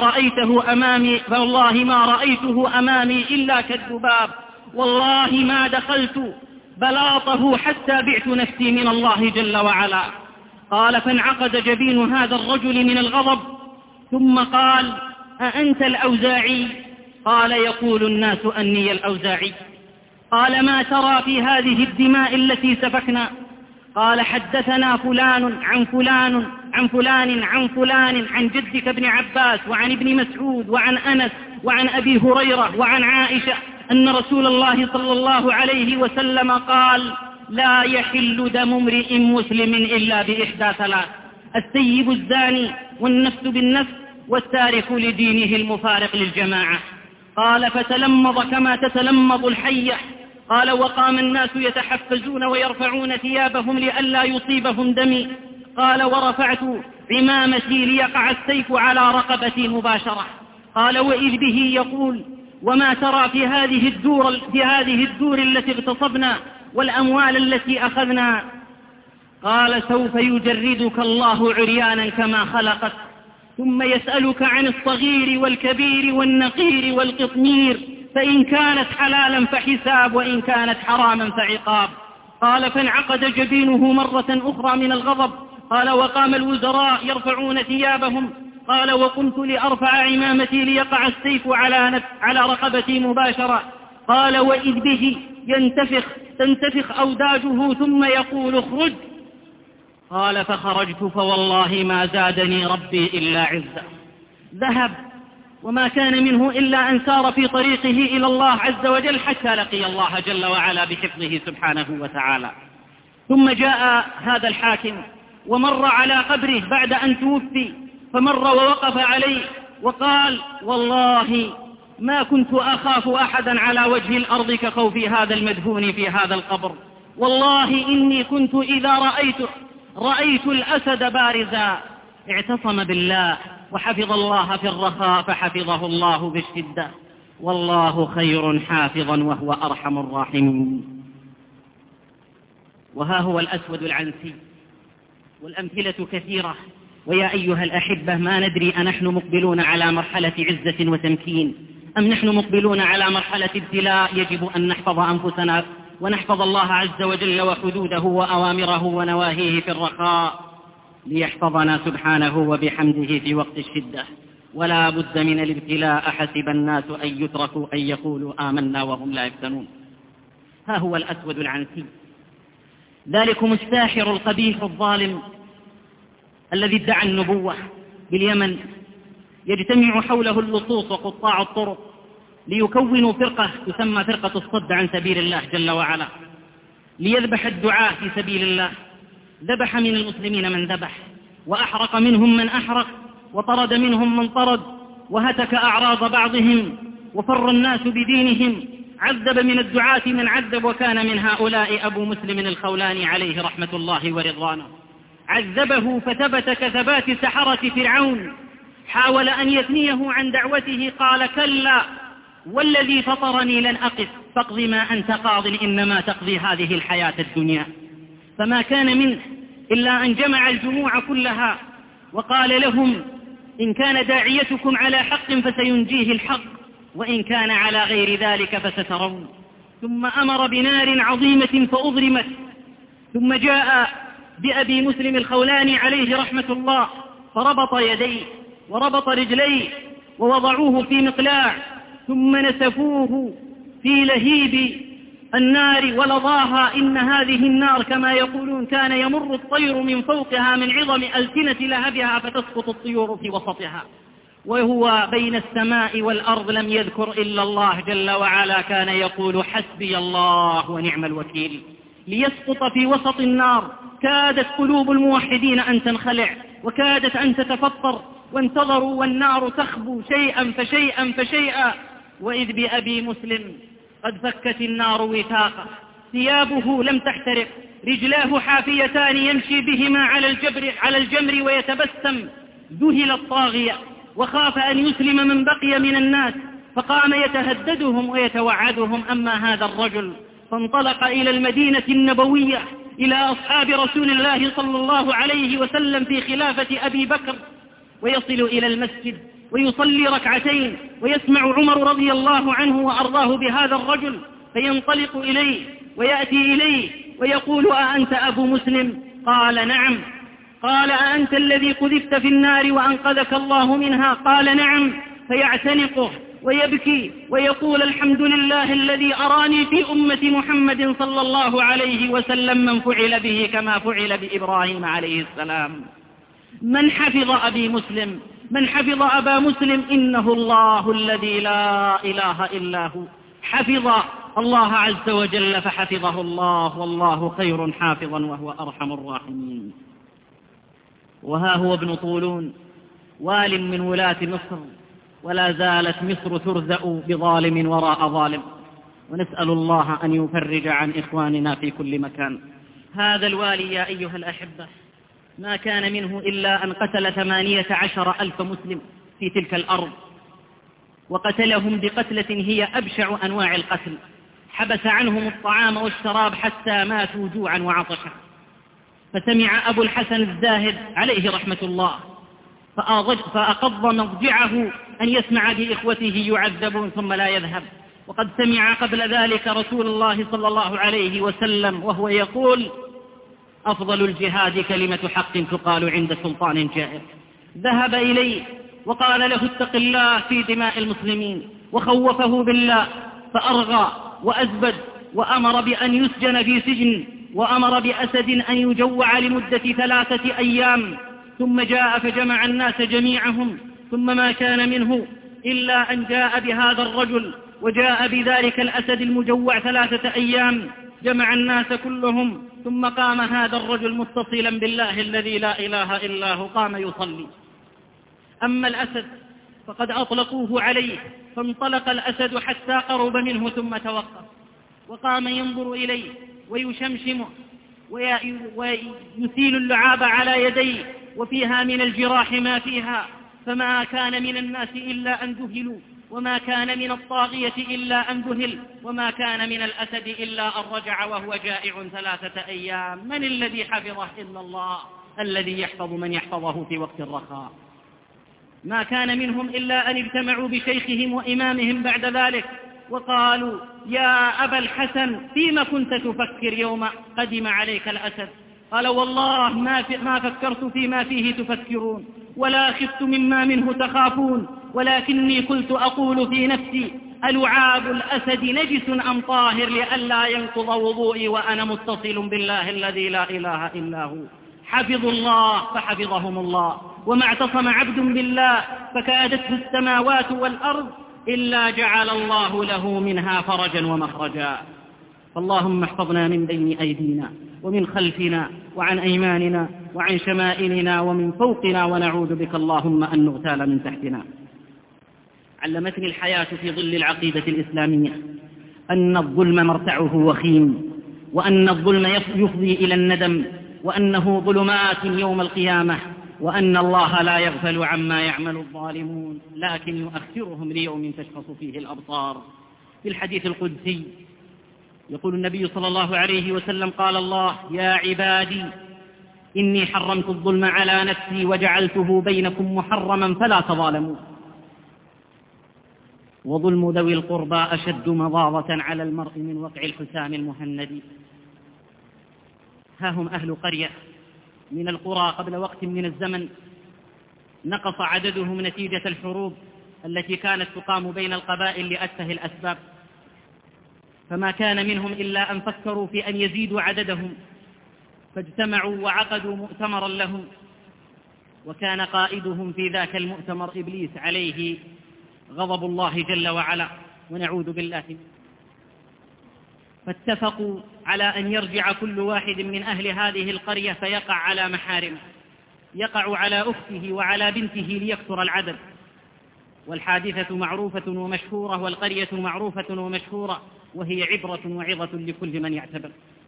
ما رأيته أمامي إلا كالذباب، والله ما دخلت بلاطه حتى بعت نفسي من الله جل وعلا. قال: فانعقد جبين هذا الرجل من الغضب، ثم قال: أأنت الأوزاعي؟ قال: يقول الناس أني الأوزاعي. قال: ما ترى في هذه الدماء التي سفكنا؟ قال: حدثنا فلان عن فلان عن فلان عن فلان عن جدك ابن عباس وعن ابن مسعود وعن أنس وعن أبي هريرة وعن عائشة أن رسول الله صلى الله عليه وسلم قال: لا يحل دم امرئ مسلم إلا بإحدى ثلاث: السيب الزاني، والنفس بالنفس، والتارك لدينه المفارق للجماعة. قال: فتلمض كما تتلمض الحية. قال: وقام الناس يتحفزون ويرفعون ثيابهم لئلا يصيبهم دمي. قال: ورفعت عمامتي ليقع السيف على رقبتي مباشرة. قال: وإذ به يقول: وما ترى في هذه الدور التي اغتصبنا والأموال التي أخذنا؟ قال: سوف يجردك الله عريانا كما خلقك، ثم يسألك عن الصغير والكبير والنقير والقطمير، فإن كانت حلالا فحساب، وإن كانت حراما فعقاب. قال: فانعقد جبينه مرة أخرى من الغضب. قال: وقام الوزراء يرفعون ثيابهم. قال: وقمت لأرفع عمامتي ليقع السيف على رقبتي مباشرة. قال: وإذ به تنتفخ أوداجه ثم يقول: اخرج. قال: فخرجت فوالله ما زادني ربي إلا عزة. ذهب وما كان منه إلا أن سار في طريقه إلى الله عز وجل حتى لقي الله جل وعلا بحفظه سبحانه وتعالى. ثم جاء هذا الحاكم ومر على قبره بعد أن توفي، فمر ووقف عليه وقال: والله ما كنت أخاف أحدا على وجه الأرض كخوف هذا المدفون في هذا القبر، والله إني كنت إذا رأيت الأسد بارزا اعتصم بالله وحفظ الله في الرخاء فحفظه الله بالشدة، والله خير حافظا وهو أرحم الراحمين. وها هو الأسود العنسي، والأمثلة كثيرة. ويا أيها الأحبة، ما ندري أنحن مقبلون على مرحلة عزة وتمكين أم نحن مقبلون على مرحلة ابتلاء؟ يجب أن نحفظ أنفسنا ونحفظ الله عز وجل وحدوده وأوامره ونواهيه في الرخاء ليحفظنا سبحانه وبحمده في وقت الشدة. ولا بد من الابتلاء. حسب الناس أن يتركوا أن يقولوا آمنا وهم لا يفتنون. ها هو الأسود العنسي، ذلكم الساحر القبيح الظالم الذي ادعى النبوة باليمن، يجتمع حوله اللصوص وقطاع الطرق ليكونوا فرقة تسمى فرقة الصد عن سبيل الله جل وعلا، ليذبح الدعاة في سبيل الله. ذبح من المسلمين من ذبح، وأحرق منهم من أحرق، وطرد منهم من طرد، وهتك أعراض بعضهم، وفر الناس بدينهم. عذب من الدعاة من عذب، وكان من هؤلاء أبو مسلم الخولاني عليه رحمة الله ورضوانه. عذبه فثبت كثبات سحرة فرعون، حاول أن يثنيه عن دعوته، قال كلا والذي فطرني لن أقف فاقض ما أنت قاض إنما تقضي هذه الحياة الدنيا. فما كان منه إلا أن جمع الجموع كلها وقال لهم إن كان داعيتكم على حق فسينجيه الحق وإن كان على غير ذلك فسترون. ثم أمر بنار عظيمة فأضرمت، ثم جاء بأبي مسلم الخولاني عليه رحمة الله فربط يديه وربط رجليه ووضعوه في مقلاع، ثم نسفوه في لهيب النار ولظاها. إن هذه النار كما يقولون كان يمر الطير من فوقها من عظم ألسنة لهبها فتسقط الطيور في وسطها، وهو بين السماء والأرض لم يذكر إلا الله جل وعلا، كان يقول حسبي الله ونعم الوكيل، ليسقط في وسط النار. كادت قلوب الموحدين أن تنخلع وكادت أن تتفطر، وانتظروا والنار تخبو شيئا فشيئا فشيئا، وإذ بأبي مسلم قد فكت النار وثاقه، ثيابه لم تحترق، رجلاه حافيتان يمشي بهما على الجمر ويتبسم. ذهل الطاغية وخاف أن يسلم من بقي من الناس، فقام يتهددهم ويتوعدهم. أما هذا الرجل فانطلق إلى المدينة النبوية إلى أصحاب رسول الله صلى الله عليه وسلم في خلافة أبي بكر، ويصل إلى المسجد ويصلي ركعتين، ويسمع عمر رضي الله عنه وأرضاه بهذا الرجل، فينطلق إليه ويأتي إليه ويقول أأنت أبو مسلم؟ قال نعم. قال أأنت الذي قذفت في النار وأنقذك الله منها؟ قال نعم. فيعتنقه ويبكي ويقول الحمد لله الذي أراني في أمة محمد صلى الله عليه وسلم من فعل به كما فعل بإبراهيم عليه السلام. من حفظ أبي مسلم؟ من حفظ أبا مسلم؟ إنه الله الذي لا إله إلا هو، حفظ الله عز وجل فحفظه الله، والله خير حافظا وهو أرحم الراحمين. وها هو ابن طولون وال من ولاة مصر، ولا زالت مصر ترزأ بظالم وراء ظالم، ونسأل الله أن يفرج عن إخواننا في كل مكان. هذا الوالي يا أيها الأحبة ما كان منه إلا أن قتل 18,000 مسلم في تلك الأرض، وقتلهم بقتلة هي أبشع أنواع القتل، حبس عنهم الطعام والشراب حتى ماتوا جوعا وعطشا. فسمع أبو الحسن الزاهد عليه رحمة الله فأقض مضجعه أن يسمع بإخوته يعذبون ثم لا يذهب، وقد سمع قبل ذلك رسول الله صلى الله عليه وسلم وهو يقول أفضل الجهاد كلمة حق تقال عند سلطان جائر. ذهب إليه وقال له اتق الله في دماء المسلمين، وخوفه بالله، فأرغى وأزبد وأمر بأن يسجن في سجن، وأمر بأسد أن يجوع لمدة 3 أيام. ثم جاء فجمع الناس جميعهم، ثم ما كان منه إلا أن جاء بهذا الرجل وجاء بذلك الأسد المجوع 3 أيام، جمع الناس كلهم، ثم قام هذا الرجل متصلا بالله الذي لا إله إلا هو، قام يصلي. أما الأسد فقد أطلقوه عليه، فانطلق الأسد حتى قرب منه ثم توقف، وقام ينظر إليه ويشمشمه ويسيل اللعاب على يديه، وفيها من الجراح ما فيها. فما كان من الناس إلا أن ذهلوا، وما كان من الطاغية إلا أن ذهل، وما كان من الأسد إلا أن رجع وهو جائع 3 أيام. من الذي حفظه إلا الله الذي يحفظ من يحفظه في وقت الرخاء. ما كان منهم إلا أن اجتمعوا بشيخهم وإمامهم بعد ذلك وقالوا يا أبا الحسن فيما كنت تفكر يوم قدم عليك الأسد؟ قال والله ما فكرت فيما فيه تفكرون، ولا خفت مما منه تخافون، ولكني كنت أقول في نفسي ألعاب الأسد نجس أم طاهر لئلا ينقض وضوئي وأنا متصل بالله الذي لا إله إلا هو. حفظوا الله فحفظهم الله، وما اعتصم عبد بالله فكادته السماوات والأرض إلا جعل الله له منها فرجا ومخرجا. فاللهم احفظنا من بين أيدينا ومن خلفنا وعن أيماننا وعن شمائلنا ومن فوقنا، ونعوذ بك اللهم أن نغتال من تحتنا. علمتني الحياة في ظل العقيدة الإسلامية أن الظلم مرتعه وخيم، وأن الظلم يفضي إلى الندم، وأنه ظلمات يوم القيامة، وأن الله لا يغفل عما يعمل الظالمون، لكن يؤخرهم ليوم تشخص فيه الأبصار. في الحديث القدسي يقول النبي صلى الله عليه وسلم: قال الله: يا عبادي إني حرمت الظلم على نفسي وجعلته بينكم محرما فلا تظالموا، وظلم ذوي القربى أشد مضاضة على المرء من وقع الحسام المهند. ها هم أهل قرية من القرى قبل وقت من الزمن نقص عددهم نتيجة الحروب التي كانت تقام بين القبائل لأتفه الأسباب، فما كان منهم إلا أن فكروا في أن يزيدوا عددهم، فاجتمعوا وعقدوا مؤتمرا لهم، وكان قائدهم في ذاك المؤتمر إبليس عليه غضب الله جل وعلا ونعوذ بالله. فاتفقوا على أن يرجع كل واحد من أهل هذه القرية فيقع على محارمه، يقع على أخته وعلى بنته ليكثر العدد. والحادثة معروفة ومشهورة، والقرية معروفة ومشهورة، وهي عبرة وعظة لكل من يعتبر.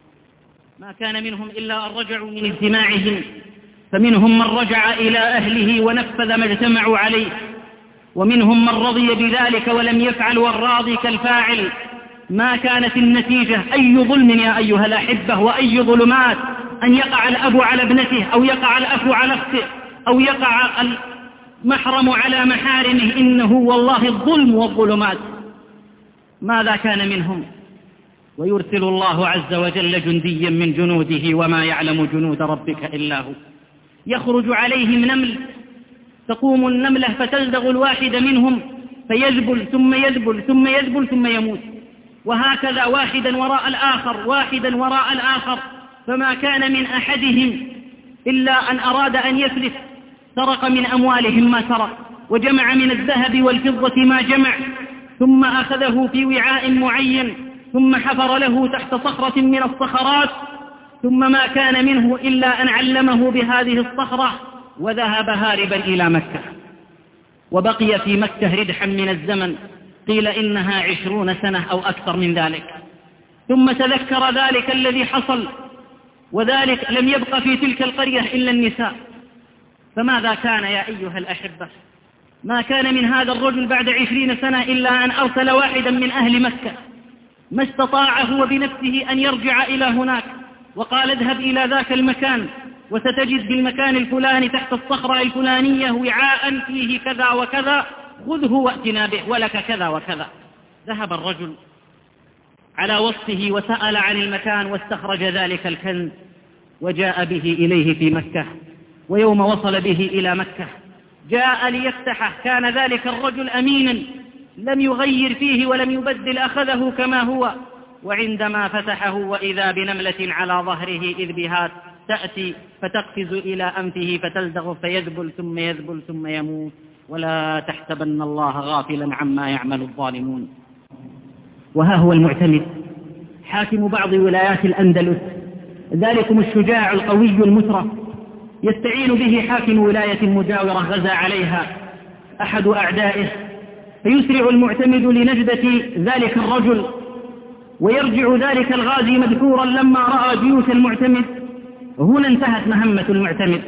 ما كان منهم إلا أن رجعوا من اجتماعهم، فمنهم من رجع إلى أهله ونفذ ما اجتمعوا عليه، ومنهم من رضي بذلك ولم يفعل، والراضي كالفاعل. ما كانت النتيجة أي ظلم يا أيها الأحبة وأي ظلمات، أن يقع الأب على ابنته، أو يقع الأخ على أخته، أو يقع المحرم على محارمه، إنه والله الظلم والظلمات. ماذا كان منهم؟ ويرسل الله عز وجل جنديا من جنوده وما يعلم جنود ربك إلا هو. يخرج عليهم نمل، تقوم النملة فتلدغ الواحد منهم فيذبل ثم يذبل ثم يذبل ثم يموت، وهكذا واحدا وراء الآخر واحدا وراء الآخر. فما كان من أحدهم إلا أن أراد أن يفلت، سرق من أموالهم ما سرق، وجمع من الذهب والفضة ما جمع، ثم أخذه في وعاء معين، ثم حفر له تحت صخرة من الصخرات، ثم ما كان منه إلا أن علمه بهذه الصخرة وذهب هاربا إلى مكة، وبقي في مكة ردحا من الزمن، قيل إنها 20 سنة أو أكثر من ذلك. ثم تذكر ذلك الذي حصل، وذلك لم يبق في تلك القرية إلا النساء. فماذا كان يا أيها الأحبة؟ ما كان من هذا الرجل بعد 20 سنة إلا أن أرسل واحدا من أهل مكة، ما استطاع هو بنفسه أن يرجع إلى هناك، وقال: اذهب إلى ذاك المكان وستجد بالمكان الفلاني تحت الصخرة الفلانية وعاء فيه كذا وكذا، خذه وأتنا به ولك كذا وكذا. ذهب الرجل على وصفه وسأل عن المكان واستخرج ذلك الكنز وجاء به إليه في مكة. ويوم وصل به إلى مكة جاء ليفتحه، كان ذلك الرجل أمينا لم يغير فيه ولم يبدل، أخذه كما هو. وعندما فتحه وإذا بنملة على ظهره إذ بها تأتي فتقفز إلى أنفه فتلدغ فيذبل ثم يذبل ثم يموت. ولا تحسبن الله غافلا عما يعمل الظالمون. وها هو المعتمد حاكم بعض ولايات الأندلس، ذلكم الشجاع القوي المترف، يستعين به حاكم ولاية مجاورة غزا عليها أحد أعدائه، فيسرع المعتمد لنجدة ذلك الرجل، ويرجع ذلك الغازي مذكورا لما رأى جيوش المعتمد. هنا انتهت مهمة المعتمد،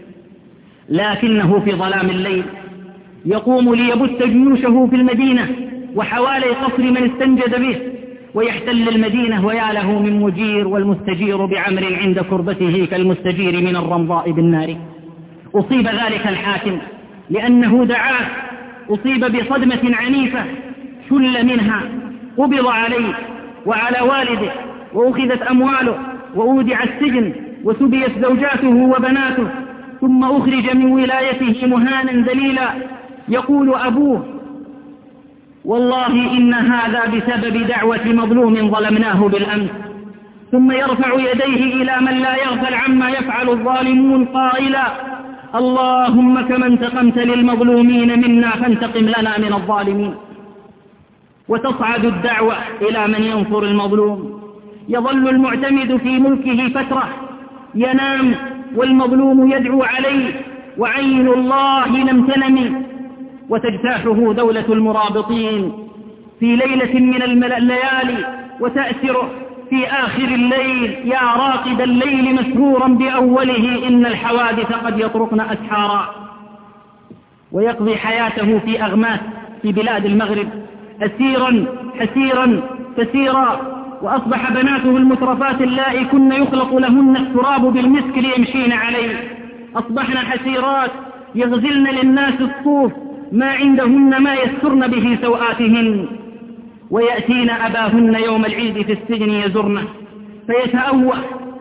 لكنه في ظلام الليل يقوم ليبث جيوشه في المدينة وحوالي قصر من استنجد به، ويحتل المدينة، ويا له من مجير، والمستجير بعمر عند كربته كالمستجير من الرمضاء بالنار. أصيب ذلك الحاكم لأنه دعاه، أصيب بصدمة عنيفة شل منها، قبض عليه وعلى والده، وأخذت أمواله، وأودع السجن، وسبيت زوجاته وبناته، ثم أخرج من ولايته مهانا ذليلا. يقول أبوه: والله إن هذا بسبب دعوة مظلوم ظلمناه بالأمس. ثم يرفع يديه إلى من لا يغفل عما يفعل الظالمون قائلا: اللهم كما انتقمت للمظلومين منا فانتقم لنا من الظالمين. وتصعد الدعوة إلى من ينصر المظلوم. يظل المعتمد في ملكه فترة ينام والمظلوم يدعو عليه، وعين الله لم تنم، وتجتاحه دولة المرابطين في ليلة من الليالي وتأسره، في آخر الليل يا راقد الليل مسرورا بأوله إن الحوادث قد يطرقن أسحارا، ويقضي حياته في أغماس في بلاد المغرب أسيرا حسيرا كثيرا، وأصبح بناته المترفات اللائي كن يخلط لهن التراب بالمسك ليمشين عليه، أصبحن حسيرات يغزلن للناس الصوف ما عندهن ما يسترن به سوآتهن، ويأتين أباهن يوم العيد في السجن يزرنه فيتأوه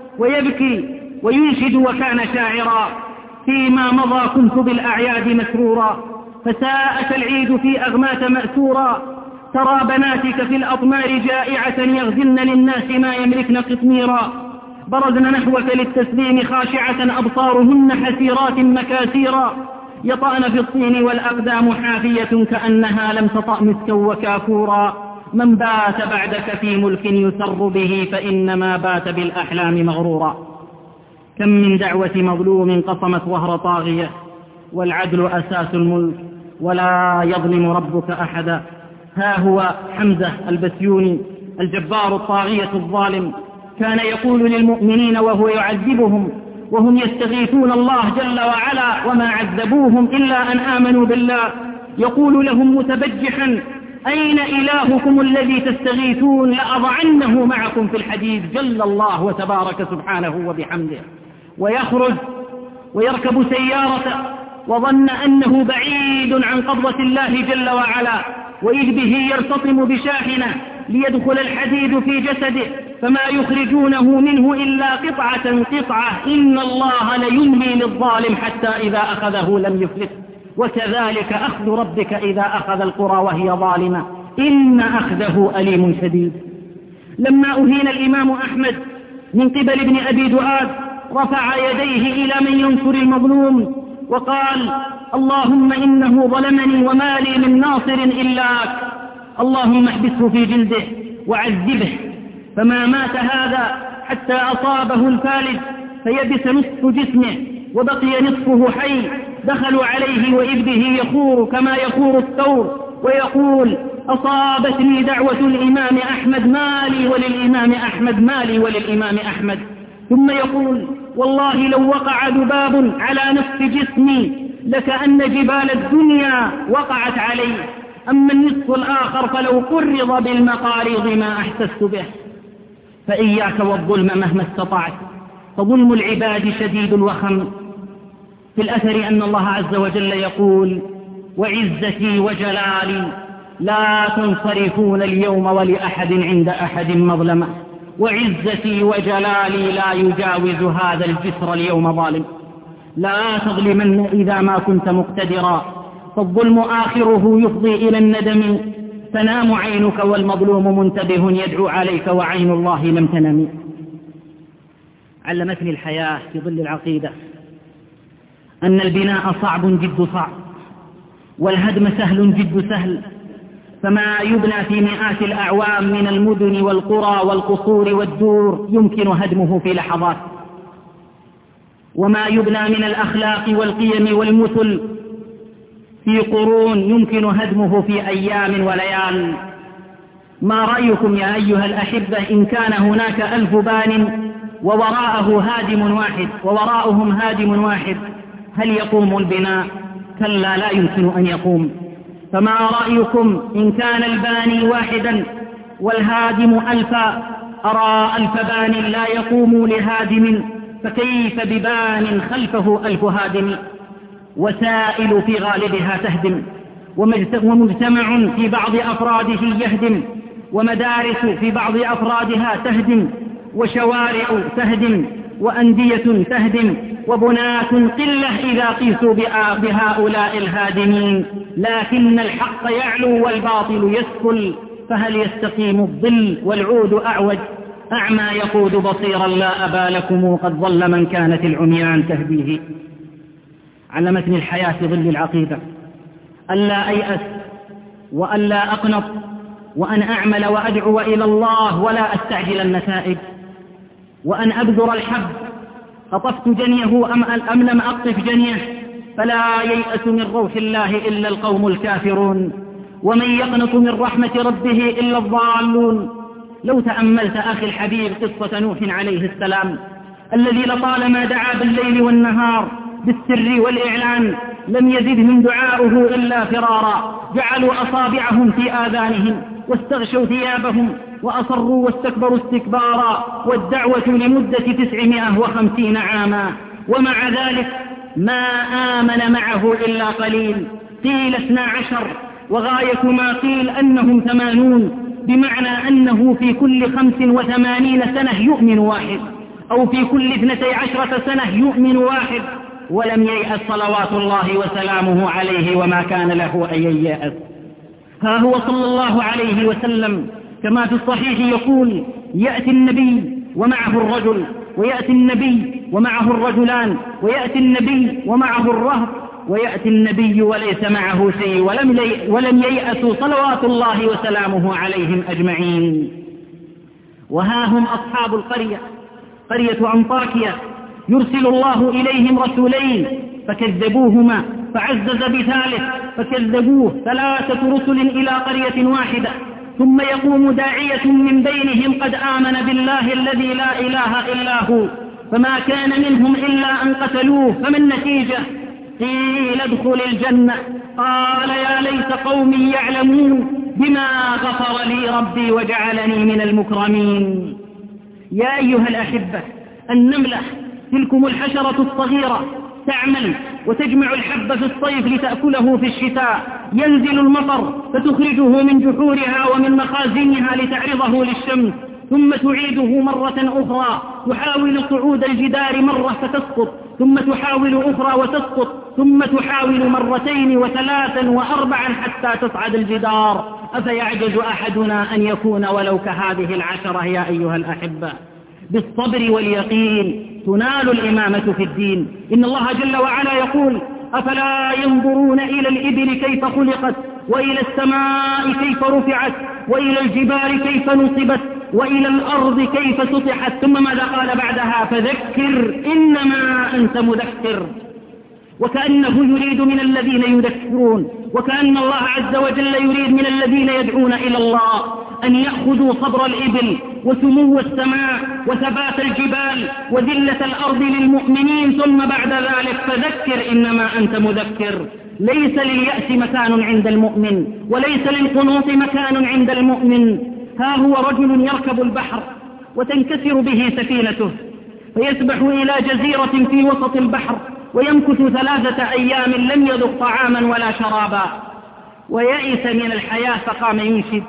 ويبكي وينشد وكان شاعرا فيما مضى كنت بالأعياد مسرورا، فساءت العيد في أغمات مأسورا، ترى بناتك في الأطمار جائعة يغزلن للناس ما يملكن قطميرا، برزن نحوك للتسليم خاشعة أبصارهن حسيرات مكاسيرا، يطأن في الطين والأقدام حافية كأنها لم تطأ مسكا وكافورا، من بات بعدك في ملك يسر به فإنما بات بالأحلام مغرورا، كم من دعوة مظلوم قصمت ظهر طاغية، والعدل أساس الملك ولا يظلم ربك أحدا. ها هو حمزة البسيوني الجبار الطاغية الظالم كان يقول للمؤمنين وهو يعذبهم وهم يستغيثون الله جل وعلا وما عذبوهم إلا أن آمنوا بالله، يقول لهم متبجحا أين إلهكم الذي تستغيثون لأضعنه معكم في الحديث جل الله وتبارك سبحانه وبحمده، ويخرج ويركب سيارته وظن أنه بعيد عن قبضة الله جل وعلا، وإذ به يرتطم بشاحنة ليدخل الحديد في جسده فما يخرجونه منه إلا قطعة قطعة، إن الله ليملي للظالم حتى إذا أخذه لم يفلته، وكذلك أخذ ربك إذا أخذ القرى وهي ظالمة إن أخذه أليم شديد. لما أهين الإمام أحمد من قبل ابن أبي دؤاد رفع يديه إلى من ينصر المظلوم وقال اللهم إنه ظلمني وما لي من ناصر إلاك، اللهم احبسه في جلده وعذبه، فما مات هذا حتى أصابه الفالج فيبس نصف جسمه وبقي نصفه حي، دخلوا عليه وإذ به يخور كما يخور الثور ويقول أصابتني دعوة الإمام أحمد مالي وللإمام أحمد مالي وللإمام أحمد، ثم يقول والله لو وقع ذباب على نصف جسمي لكأن جبال الدنيا وقعت عليه، أما النصف الآخر فلو قرض بالمقاريض ما أحسست به، فإياك والظلم مهما استطعت فظلم العباد شديد الوخم. في الأثر أن الله عز وجل يقول وعزتي وجلالي لا تنصرفون اليوم ولأحد عند أحد مظلمة، وعزتي وجلالي لا يجاوز هذا الجسر اليوم ظالم، لا تظلمن إذا ما كنت مقتدرا، فالظلم آخره يفضي إلى الندم، تنام عينك والمظلوم منتبه يدعو عليك وعين الله لم تنم. علمتني الحياة في ظل العقيدة أن البناء صعب جد صعب، والهدم سهل جد سهل، فما يبنى في مئات الأعوام من المدن والقرى والقصور والدور يمكن هدمه في لحظات، وما يبنى من الأخلاق والقيم والمثل في قرون يمكن هدمه في أيام وليال. ما رأيكم يا أيها الأحبة إن كان هناك 1000 بان ووراءه هادم واحد ووراءهم هادم واحد، هل يقوم البناء؟ كلا لا يمكن أن يقوم. فما رأيكم إن كان الباني واحدا والهادم 1000؟ أرى 1000 بان لا يقوم لهادم، فكيف ببان خلفه 1000 هادم؟ وسائل في غالبها تهدم، ومجتمع في بعض أفراده يهدم، ومدارس في بعض أفرادها تهدم، وشوارع تهدم، وأندية تهدم، وبنات قلة إذا قيسوا بهؤلاء الهادمين، لكن الحق يعلو والباطل يسفل، فهل يستقيم الظل والعود أعوج؟ أعمى يقود بصيرا لا أبا لكم قد ظل من كانت العميان تهديه. علمتني الحياة في ظل العقيدة ألا أيأس وألا أقنط، وأن أعمل وأدعو إلى الله ولا أستعجل النتائج، وأن أبذر الحب قطفت جنيه أم لم أقطف جنيه، فلا ييأس من روح الله إلا القوم الكافرون، ومن يقنط من رحمة ربه إلا الضالون. لو تأملت أخي الحبيب قصة نوح عليه السلام الذي لطالما دعا بالليل والنهار بالسر والإعلان لم يزدهم دعاؤه إلا فرارا، جعلوا أصابعهم في آذانهم واستغشوا ثيابهم وأصروا واستكبروا استكبارا، والدعوة لمدة 950 عاما، ومع ذلك ما آمن معه إلا قليل، قيل 12 وغاية ما قيل أنهم 80، بمعنى أنه في كل 85 سنة يؤمن واحد، أو في كل 12 سنة يؤمن واحد، ولم ييأس صلوات الله وسلامه عليه وما كان له أن ييأس. ها هو صلى الله عليه وسلم كما في الصحيح يقول: يأتي النبي ومعه الرجل، ويأتي النبي ومعه الرجلان، ويأتي النبي ومعه الرهط، ويأتي النبي وليس معه شيء، ولم ييأسوا صلوات الله وسلامه عليهم أجمعين. وها هم أصحاب القرية، قرية أنطاكية، يرسل الله إليهم رسولين فكذبوهما، فعزز بثالث فكذبوه، 3 رسل إلى قرية واحدة، ثم يقوم داعية من بينهم قد آمن بالله الذي لا إله إلا هو، فما كان منهم إلا أن قتلوه، فما النتيجة؟ قيل ادخل الجنة، قال يا ليت قومي يعلمون بما غفر لي ربي وجعلني من المكرمين. يا أيها الأحبة، النملة تلكم الحشرة الصغيرة تعمل وتجمع الحب في الصيف لتأكله في الشتاء، ينزل المطر فتخرجه من جحورها ومن مخازنها لتعرضه للشمس، ثم تعيده مرة أخرى، تحاول صعود الجدار مرة فتسقط، ثم تحاول أخرى وتسقط، ثم تحاول 2 و3 و4 حتى تصعد الجدار. أفيعجز أحدنا أن يكون ولو كهذه العشرة؟ يا أيها الأحبة، بالصبر واليقين تنال الإمامة في الدين. إن الله جل وعلا يقول: أفلا ينظرون إلى الإبل كيف خلقت، وإلى السماء كيف رفعت، وإلى الجبال كيف نصبت، وإلى الأرض كيف سطحت، ثم ماذا قال بعدها؟ فذكر إنما أنت مذكر. وكأنه يريد من الذين يذكرون، وكأن الله عز وجل يريد من الذين يدعون إلى الله أن يأخذوا صبر الإبل وسمو السماء وثبات الجبال وذلة الأرض للمؤمنين، ثم بعد ذلك فذكر إنما أنت مذكر. ليس لليأس مكان عند المؤمن، وليس للقنوط مكان عند المؤمن. ها هو رجل يركب البحر وتنكسر به سفينته، فيسبح إلى جزيرة في وسط البحر ويمكث 3 أيام لم يذق طعاما ولا شرابا، ويئس من الحياة فقام ينشد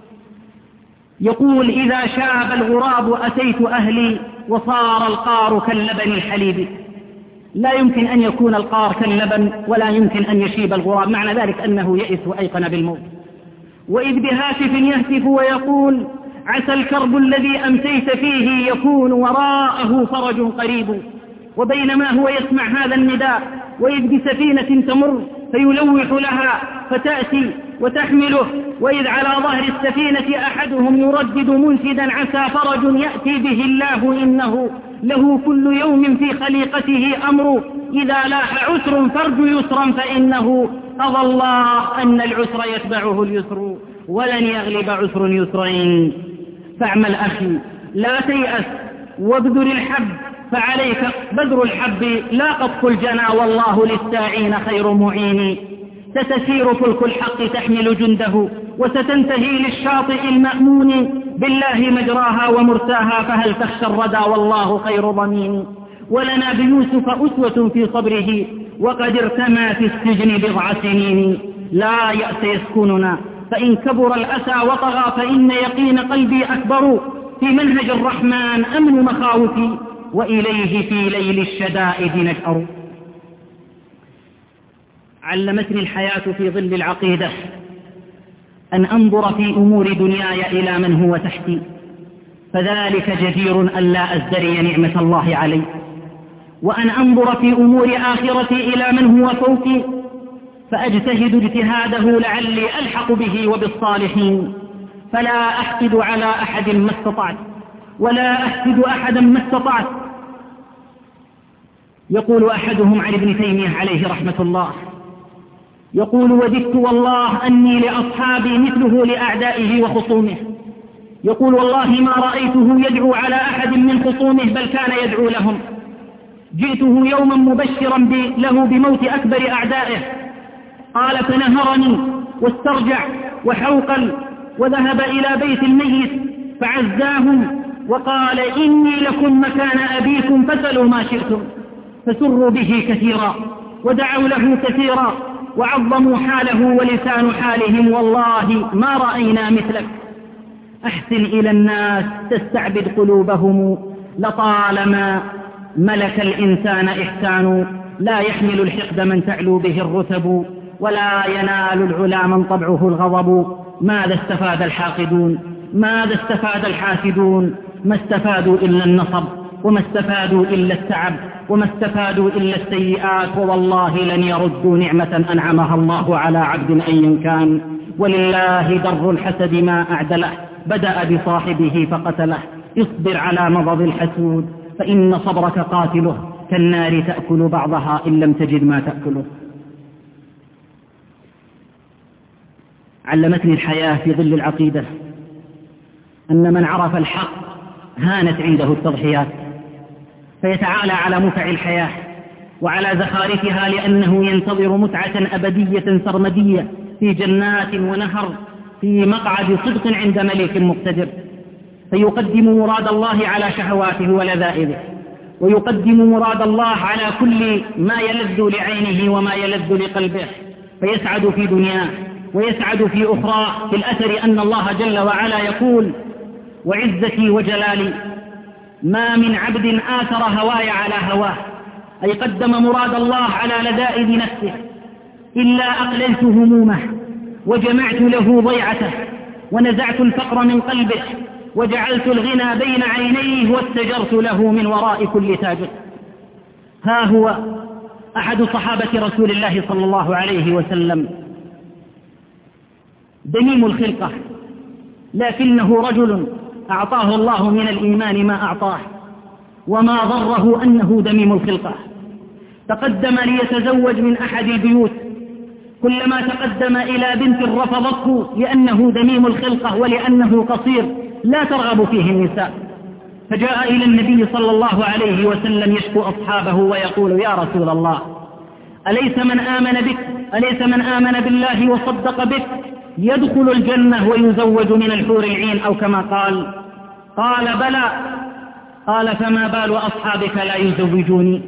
يقول: إذا شاب الغراب أتيت أهلي وصار القار كاللبن الحليب. لا يمكن أن يكون القار كاللبن ولا يمكن أن يشيب الغراب، معنى ذلك أنه يئس وأيقن بالموت. وإذ بهاتف يهتف ويقول: عسى الكرب الذي أمسيت فيه يكون وراءه فرج قريب. وبينما هو يسمع هذا النداء وإذ بسفينة تمر فيلوح لها فتأتي وتحمله، وإذ على ظهر السفينة أحدهم يردد منشدا: عسى فرج يأتي به الله إنه له كل يوم في خليقته أمر، إذا لاح عسر فرج يسرا فإنه قضى الله أن العسر يتبعه اليسر، ولن يغلب عسر يسرين. فاعمل أخي، لا تيأس وابذل الحب، فعليك بذر الحب لا قطف الجنى، والله للساعين خير معين. ستسير فلك الحق تحمل جنده، وستنتهي للشاطئ المأمون، بالله مجراها ومرساها، فهل تخشى الردى والله خير ضمين. ولنا بيوسف أسوة في صبره، وقد ارتمى في السجن 9 سنين. لا يأس يسكننا فإن كبر الأسى وطغى، فإن يقين قلبي أكبر، في منهج الرحمن أمن مخاوفي، وإليه في ليل الشدائد نشأر. علمتني الحياة في ظل العقيدة أن أنظر في أمور دنياي إلى من هو تحتي، فذلك جدير أن لا أزدري نعمة الله علي، وأن أنظر في أمور آخرتي إلى من هو فوقي، فأجتهد اجتهاده لعلي ألحق به وبالصالحين. فلا أحقد على أحد ما استطعت، ولا أحسد أحدا ما استطعت. يقول أحدهم عن ابن تيمية عليه رحمة الله، يقول: وددت والله أني لأصحابي مثله لأعدائه وخصومه. يقول والله ما رأيته يدعو على أحد من خصومه بل كان يدعو لهم. جئته يوما مبشرا له بموت أكبر أعدائه. قال فنهرني واسترجع وحوقل وذهب إلى بيت الميت فعزاهم وقال إني لكم مكان أبيكم فسلوا ما شئتم. فسروا به كثيرا ودعوا له كثيرا وعظموا حاله ولسان حالهم والله ما رأينا مثلك. أحسن إلى الناس تستعبد قلوبهم لطالما ملك الإنسان إحسان. لا يحمل الحقد من تعلو به الرتب ولا ينال العلا من طبعه الغضب. ماذا استفاد الحاقدون ماذا استفاد الحاسدون؟ ما استفادوا إلا النصب وما استفادوا إلا التعب وما استفادوا إلا السيئات. ووالله لن يردوا نعمة أنعمها الله على عبد أيا كان. ولله در الحسد ما أعدله بدأ بصاحبه فقتله. اصبر على مضض الحسود فإن صبرك قاتله كالنار تأكل بعضها إن لم تجد ما تأكله. علمتني الحياة في ظل العقيدة أن من عرف الحق هانت عنده التضحيات فيتعالى على متع الحياة وعلى زخارفها لأنه ينتظر متعة أبدية سرمدية في جنات ونهر في مقعد صدق عند ملك مقتدر. فيقدم مراد الله على شهواته ولذائذه ويقدم مراد الله على كل ما يلذ لعينه وما يلذ لقلبه فيسعد في دنياه ويسعد في أخرى. في الأثر أن الله جل وعلا يقول وعزتي وجلالي ما من عبد آثر هواي على هواه أي قدم مراد الله على لذائذ نفسه إلا أقللت همومه وجمعت له ضيعته ونزعت الفقر من قلبه وجعلت الغنى بين عينيه واستجرت له من وراء كل تاجر. ها هو أحد صحابة رسول الله صلى الله عليه وسلم دميم الخلقة لكنه رجل أعطاه الله من الإيمان ما أعطاه وما ضره أنه دميم الخلقة. تقدم ليتزوج من أحد البيوت كلما تقدم إلى بنت رفضته لأنه دميم الخلقة ولأنه قصير لا ترغب فيه النساء. فجاء إلى النبي صلى الله عليه وسلم يشكو أصحابه ويقول يا رسول الله أليس من آمن بالله وصدق بك يدخل الجنة ويزوج من الحور العين أو كما قال؟ قال بلى. قال فما بال أصحابك لا يزوجوني؟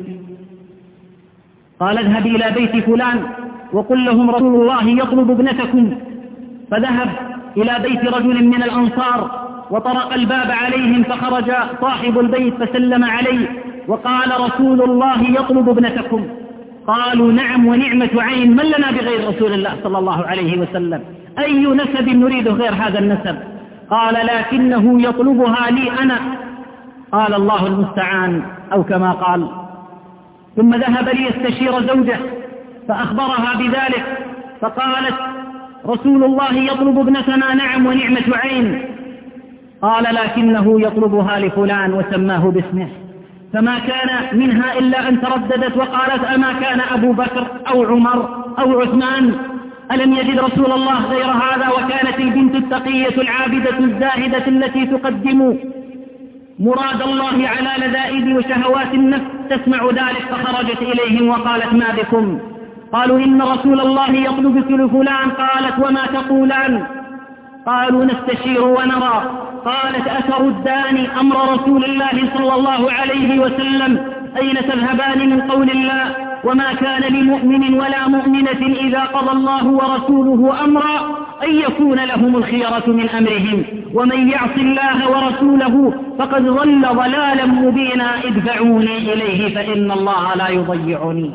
قال اذهب إلى بيت فلان وقل لهم رسول الله يطلب ابنتكم. فذهب إلى بيت رجل من الأنصار وطرق الباب عليهم فخرج صاحب البيت فسلم عليه وقال رسول الله يطلب ابنتكم. قالوا نعم ونعمة عين من لنا بغير رسول الله صلى الله عليه وسلم أي نسب نريد غير هذا النسب؟ قال لكنه يطلبها لي أنا. قال الله المستعان أو كما قال. ثم ذهب ليستشير زوجه فأخبرها بذلك فقالت رسول الله يطلب ابنتنا نعم ونعمة عين. قال لكنه يطلبها لفلان وسماه باسمه. فما كان منها إلا أن ترددت وقالت أما كان أبو بكر أو عمر أو عثمان؟ ألم يجد رسول الله غير هذا؟ وكانت البنت التقية العابدة الزاهدة التي تقدم مراد الله على لذائذ وشهوات النفس تسمع ذلك فخرجت إليهم وقالت ما بكم؟ قالوا إن رسول الله يطلبك لفلان. قالت وما تقولان؟ قالوا نستشير ونرى. قالت أتردان أمر رسول الله صلى الله عليه وسلم؟ أين تذهبان من قول الله وما كان لمؤمن ولا مؤمنة إذا قضى الله ورسوله أمرا أن يكون لهم الخيرة من أمرهم ومن يعص الله ورسوله فقد ضل ضلالا مبينا ادفعوني إليه فإن الله لا يضيعني.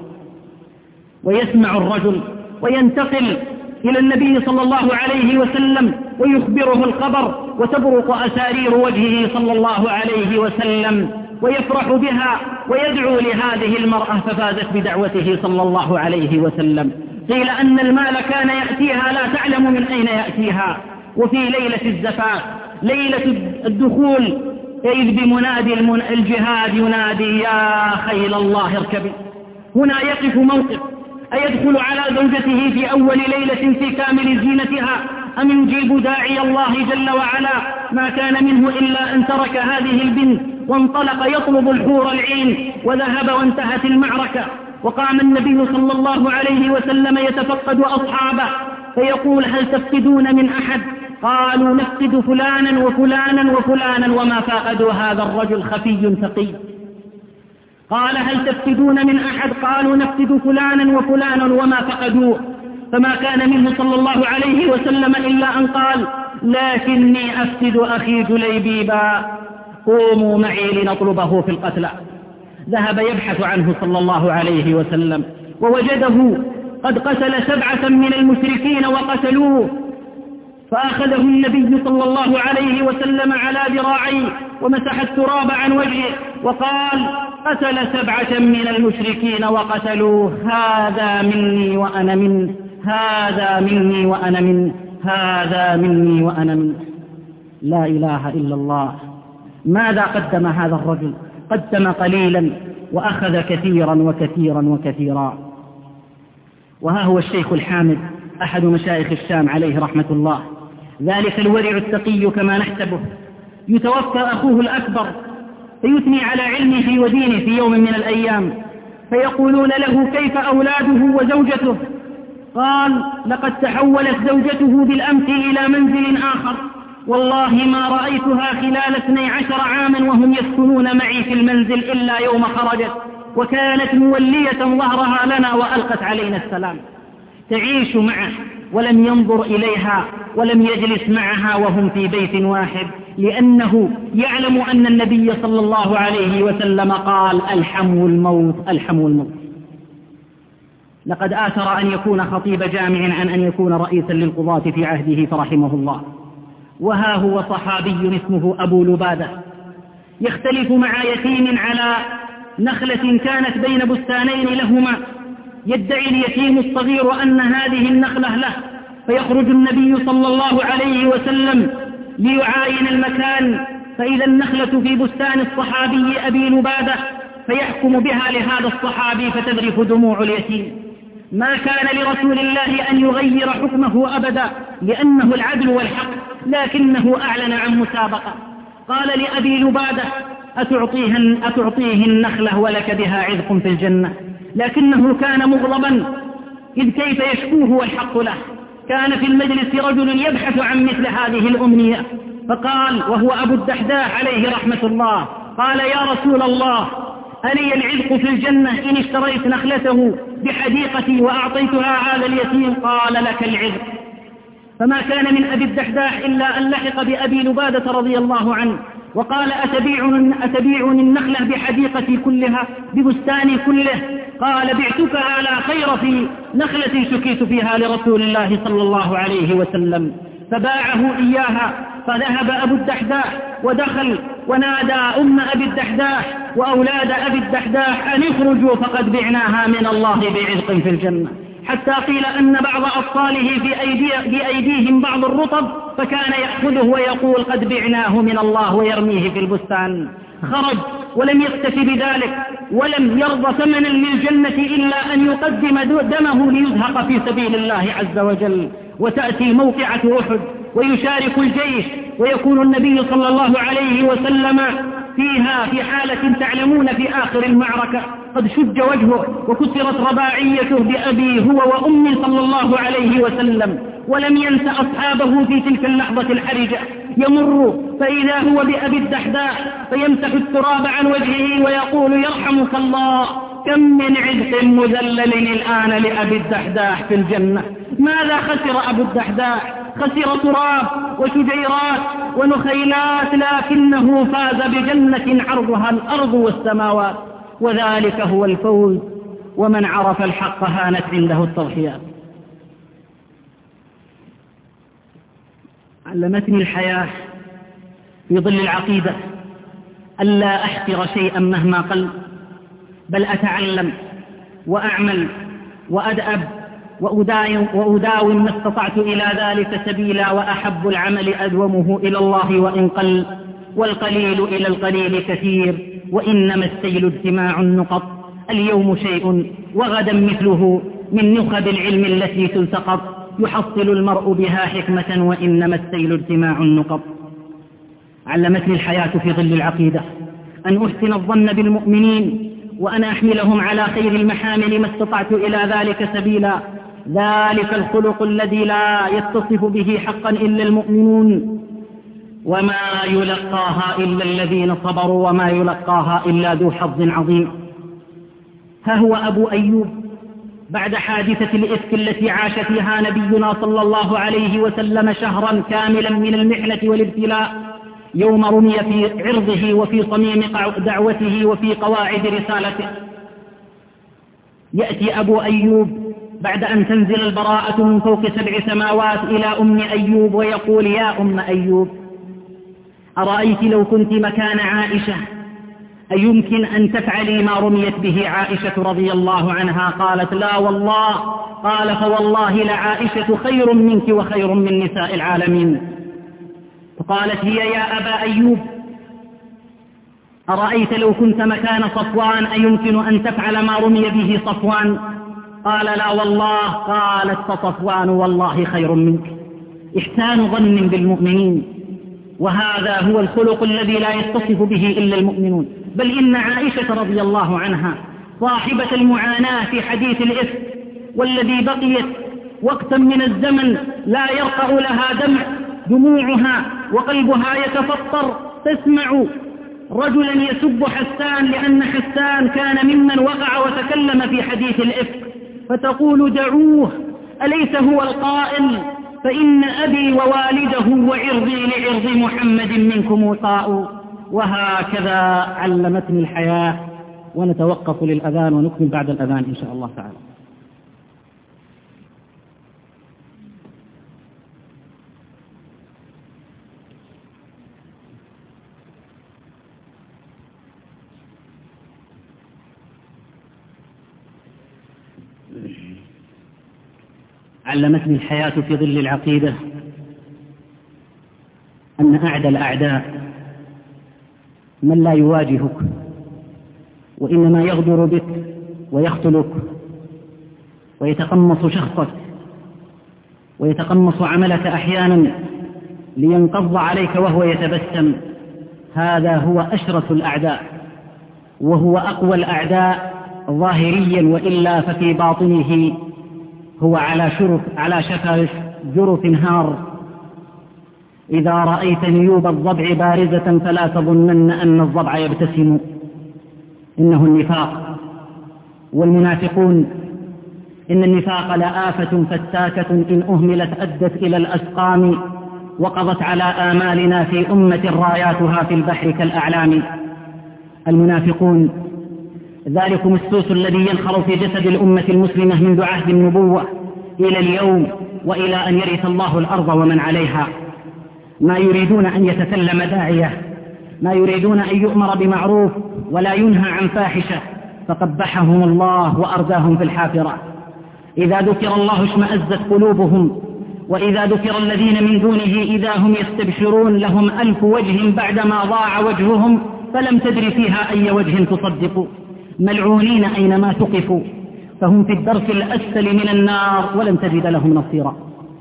ويسمع الرجل وينتقل إلى النبي صلى الله عليه وسلم ويخبره الخبر وتبرق أسارير وجهه صلى الله عليه وسلم ويفرح بها ويدعو لهذه المرأة ففازت بدعوته صلى الله عليه وسلم. قيل أن المال كان يأتيها لا تعلم من أين يأتيها. وفي ليلة الزفاف ليلة الدخول إذ بمنادي الجهاد ينادي يا خيل الله اركبي. هنا يقف موقف أيدخل على زوجته في أول ليلة في كامل زينتها أم يجيب داعي الله جل وعلا؟ ما كان منه إلا أن ترك هذه البنت وانطلق يطلب الحور العين وذهب وانتهت المعركة. وقام النبي صلى الله عليه وسلم يتفقد أصحابه فيقول: هل تفقدون من أحد؟ قالوا: نفقد فلانا وفلانا وفلانا، وما فقدوا هذا الرجل خفي تقي. قال: هل تفقدون من أحد؟ قالوا: نفقد فلانا وفلانا وما فقدوه. فما كان منه صلى الله عليه وسلم إلا أن قال: لكني أفقد أخي جليبيبا، قوموا معي لنطلبه في القتلى. ذهب يبحث عنه صلى الله عليه وسلم ووجده قد قتل 7 من المشركين وقتلوه، فأخذه النبي صلى الله عليه وسلم على ذراعيه ومسح التراب عن وجهه وقال: قتل 7 من المشركين وقتلوه، هذا مني وأنا منه، هذا مني وأنا منه، هذا مني وأنا منه. لا إله إلا الله. ماذا قدم هذا الرجل؟ قدم قليلا وأخذ كثيرا وكثيرا وكثيرا. وها هو الشيخ الحامد أحد مشايخ الشام عليه رحمة الله، ذلك الورع التقي كما نحسبه، يتوفى أخوه الأكبر فيثني على علمه ودينه في يوم من الأيام، فيقولون له: كيف أولاده وزوجته؟ قال: لقد تحولت زوجته بالأمس إلى منزل آخر، والله ما رأيتها خلال 12 عاما وهم يسكنون معي في المنزل إلا يوم خرجت، وكانت مولية ظهرها لنا وألقت علينا السلام. تعيش معه ولم ينظر إليها ولم يجلس معها وهم في بيت واحد، لأنه يعلم أن النبي صلى الله عليه وسلم قال: الحمو الموت، الحمو الموت. لقد آثر أن يكون خطيب جامع عن أن يكون رئيسا للقضاة في عهده فرحمه الله. وها هو صحابي اسمه أبو لبادة يختلف مع يتيم على نخلة كانت بين بستانين لهما، يدعي اليتيم الصغير أن هذه النخلة له، فيخرج النبي صلى الله عليه وسلم ليعاين المكان، فإذا النخلة في بستان الصحابي أبي لبادة، فيحكم بها لهذا الصحابي فتذرف دموع اليتيم. ما كان لرسول الله أن يغير حكمه أبدا، لأنه العدل والحق، لكنه أعلن عن مسابقة. قال لأبي لبادة: أتعطيه النخلة ولك بها عذق في الجنة؟ لكنه كان مغضبا، إذ كيف يشكوه والحق له. كان في المجلس رجل يبحث عن مثل هذه الأمنية، فقال، وهو أبو الدحداح عليه رحمة الله، قال: يا رسول الله، ألي العذق في الجنة إن اشتريت نخلته بحديقتي وأعطيتها هذا اليتيم؟ قال: لك العذق. فما كان من أبي الدحداح إلا أن لحق بأبي لبادة رضي الله عنه وقال: أتبيعني النخلة بحديقتي كلها ببستاني كله؟ قال: بعتكها لا خير في نخلتي شكيت فيها لرسول الله صلى الله عليه وسلم. فباعه إياها. فذهب أبو الدحداح ودخل ونادى أم أبي الدحداح وأولاد أبي الدحداح أن اخرجوا فقد بعناها من الله بعذق في الجنة، حتى قيل أن بعض أطفاله في أيديهم بعض الرطب فكان يأخذه ويقول: قد بعناه من الله، ويرميه في البستان. خرج ولم يكتف بذلك، ولم يرضى ثمنا للجنة إلا أن يقدم دمه ليزهق في سبيل الله عز وجل. وتأتي موقعة أحد ويشارك الجيش، ويكون النبي صلى الله عليه وسلم فيها في حالة تعلمون في آخر المعركة قد شج وجهه وكسرت رباعيته بأبي هو وأمي صلى الله عليه وسلم، ولم ينس أصحابه في تلك اللحظة الحرجة. يمر فإذا هو بأبي الدحداح فيمسح التراب عن وجهه ويقول: يرحمك الله، كم من عذق مذلل الآن لأبي الدحداح في الجنة. ماذا خسر أبو الدحداح؟ خسر تراب وشجيرات ونخيلات، لكنه فاز بجنة عرضها الأرض والسماوات، وذلك هو الفوز. ومن عرف الحق هانت عنده التضحيات. علمتني الحياة في ظل العقيدة ألا أحقر شيئا مهما قل، بل أتعلم وأعمل وأدأب وأداوم ما استطعت إلى ذلك سبيلا. وأحب العمل أدومه إلى الله وإن قل، والقليل إلى القليل كثير، وإنما السيل اجتماع النقط. اليوم شيء وغدا مثله من نخب العلم التي تلتقط، يحصل المرء بها حكمة، وإنما السيل اجتماع النقط. علمتني الحياة في ظل العقيدة أن أحسن الظن بالمؤمنين، وأن أحملهم على خير المحامل ما استطعت إلى ذلك سبيلا. ذلك الخلق الذي لا يتصف به حقا إلا المؤمنون، وما يلقاها إلا الذين صبروا، وما يلقاها إلا ذو حظ عظيم. ها هو أبو أيوب بعد حادثة الإفك التي عاش فيها نبينا صلى الله عليه وسلم شهرا كاملا من المحنة والابتلاء، يوم رمي في عرضه وفي صميم دعوته وفي قواعد رسالته. يأتي أبو أيوب بعد أن تنزل البراءة من فوق 7 سماوات إلى أم أيوب ويقول: يا أم أيوب، أرأيت لو كنت مكان عائشة أيمكن أن تفعلي ما رميت به عائشة رضي الله عنها؟ قالت: لا والله. قال: فوالله لعائشة خير منك وخير من نساء العالمين. فقالت هي: يا أبا أيوب، أرأيت لو كنت مكان صفوان أيمكن أن تفعل ما رمي به صفوان؟ قال: لا والله. قالت: فصفوان والله خير منك. إحسان ظن بالمؤمنين، وهذا هو الخلق الذي لا يتصف به إلا المؤمنون. بل إن عائشة رضي الله عنها صاحبة المعاناة في حديث الإفك، والذي بقيت وقتا من الزمن لا يرقع لها دموعها وقلبها يتفطر، تسمع رجلا يسب حسان لأن حسان كان ممن وقع وتكلم في حديث الإفك، فتقول: دعوه، أليس هو القائل: فإن أبي ووالده وعرضي لعرض محمد منكم وقاء؟ وهكذا علمتني الحياة. ونتوقف للأذان ونكمل بعد الأذان إن شاء الله تعالى. علمتني الحياة في ظل العقيدة أن أعدى الأعداء من لا يواجهك، وإنما يغدر بك ويقتلك ويتقمص شخصك ويتقمص عملك أحيانا لينقض عليك وهو يتبسم. هذا هو أشرس الأعداء، وهو أقوى الأعداء ظاهريا، وإلا ففي باطنه هو على شفا جرف هار. إذا رأيت نيوب الضبع بارزة فلا تظنن أن الضبع يبتسم، إنه النفاق والمنافقون. إن النفاق لآفة فتاكة إن أهملت أدت إلى الأسقام، وقضت على آمالنا في أمة راياتها في البحر كالأعلام. المنافقون ذلكم السوس الذي ينخر في جسد الأمة المسلمة منذ عهد النبوة إلى اليوم، وإلى أن يرث الله الأرض ومن عليها. ما يريدون أن يتكلم داعية، ما يريدون أن يؤمر بمعروف ولا ينهى عن فاحشة، فقبحهم الله وأرداهم في الحافرة. إذا ذكر الله اشمأزت قلوبهم، وإذا ذكر الذين من دونه إذا هم يستبشرون. لهم 1000 وجه بعدما ضاع وجههم، فلم تدر فيها أي وجه تصدق. ملعونين أينما ثقفوا، فهم في الدرك الأسفل من النار ولن تجد لهم نصيرا.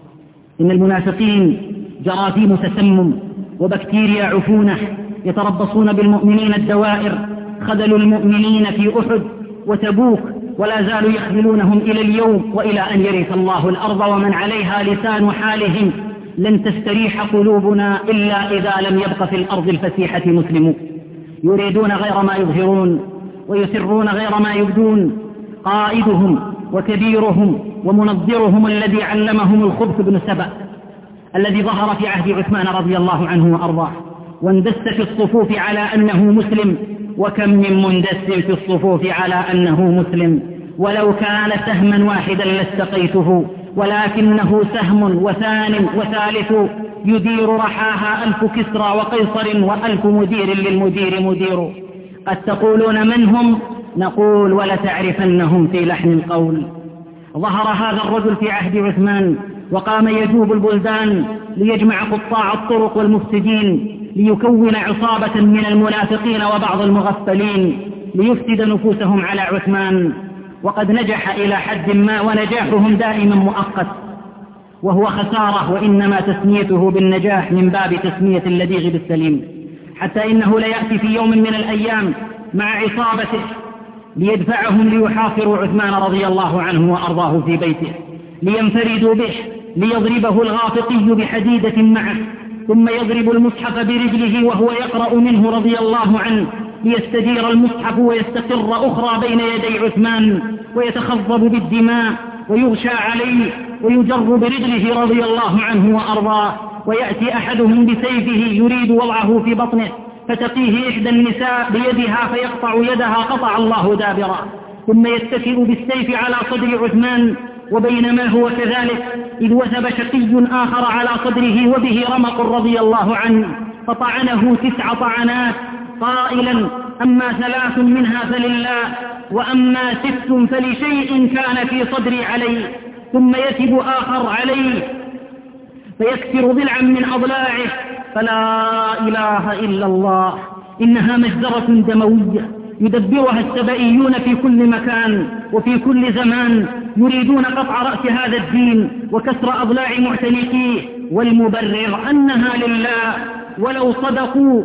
إن المنافقين جراثيم تسمم وبكتيريا عفونة، يتربصون بالمؤمنين الدوائر. خذلوا المؤمنين في أحد وتبوك، ولا زالوا يخذلونهم إلى اليوم، وإلى أن يرث الله الأرض ومن عليها. لسان حالهم: لن تستريح قلوبنا إلا إذا لم يبق في الأرض الفسيحة مسلم. يريدون غير ما يظهرون ويسرون غير ما يبدون. قائدهم وكبيرهم ومنظرهم الذي علمهم الخبث بن سبأ، الذي ظهر في عهد عثمان رضي الله عنه وأرضاه، واندس في الصفوف على أنه مسلم. وكم من مندس في الصفوف على أنه مسلم، ولو كان سهما واحدا لاستقيته، ولكنه سهم وثان وثالث يدير رحاها 1000 كسرى وقيصر، و1000 مدير للمدير مدير. قد تقولون من هم؟ نقول ولتعرفنهم في لحن القول. ظهر هذا الرجل في عهد عثمان، وقام يجوب البلدان ليجمع قطاع الطرق والمفسدين، ليكون عصابة من المنافقين وبعض المغفلين ليفسد نفوسهم على عثمان. وقد نجح إلى حد ما، ونجاحهم دائما مؤقت. وهو خسارة، وإنما تسميته بالنجاح من باب تسمية اللديغ بالسليم. حتى إنه ليأتي في يوم من الأيام مع عصابته ليدفعهم ليحاصروا عثمان رضي الله عنه وأرضاه في بيته، لينفردوا به، ليضربه الغافقي بحديدة معه، ثم يضرب المصحف برجله وهو يقرأ منه رضي الله عنه، ليستدير المصحف ويستقر أخرى بين يدي عثمان، ويتخضب بالدماء ويغشى عليه ويجر برجله رضي الله عنه وأرضاه، ويأتي أحدهم بسيفه يريد وضعه في بطنه، فتقيه إحدى النساء بيدها فيقطع يدها قطع الله دابرا، ثم يتكئ بالسيف على صدر عثمان. وبينما هو كذلك إذ وثب شقي آخر على صدره وبه رمق رضي الله عنه، فطعنه 9 طعنات قائلا: أما 3 منها فلله، وأما 6 فلشيء كان في صدري علي. ثم يثب آخر عليه فيكسر ضلعا من أضلاعه، فلا إله إلا الله، إنها مجزرة دموية يدبرها السبائيون في كل مكان وفي كل زمان، يريدون قطع رأس هذا الدين وكسر أضلاع معتنقيه، والمبرر أنها لله، ولو صدقوا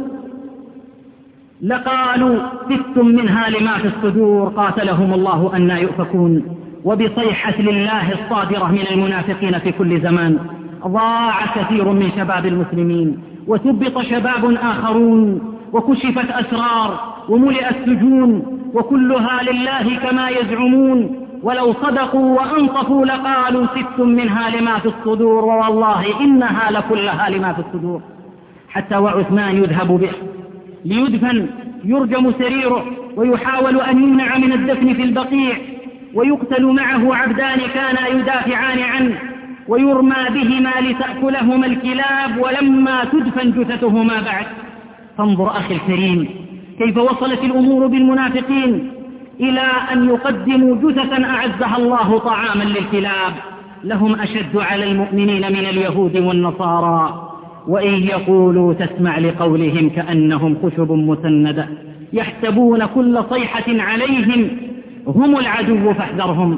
لقالوا 6 منها لما في الصدور، قاتلهم الله أن يؤفكون. وبصيحة لله الصادرة من المنافقين في كل زمان ضاع كثير من شباب المسلمين، وثبط شباب آخرون، وكشفت أسرار، وملئ السجون، وكلها لله كما يزعمون. ولو صدقوا وأنصفوا لقالوا 6 منها لما في الصدور، ووالله إنها لكلها لما في الصدور. حتى وعثمان يذهب به ليدفن، يرجم سريره، ويحاول أن يمنع من الدفن في البقيع، ويقتل معه عبدان كانا يدافعان عنه، ويرمى بهما لتأكلهما الكلاب، ولما تدفن جثتهما بعد. فانظر أخي الكريم كيف وصلت الأمور بالمنافقين إلى أن يقدموا جثة أعزها الله طعاما للكلاب. لهم أشد على المؤمنين من اليهود والنصارى، وإن يقولوا تسمع لقولهم كأنهم خشب مسندة، يحسبون كل صيحة عليهم هم العدو فاحذرهم.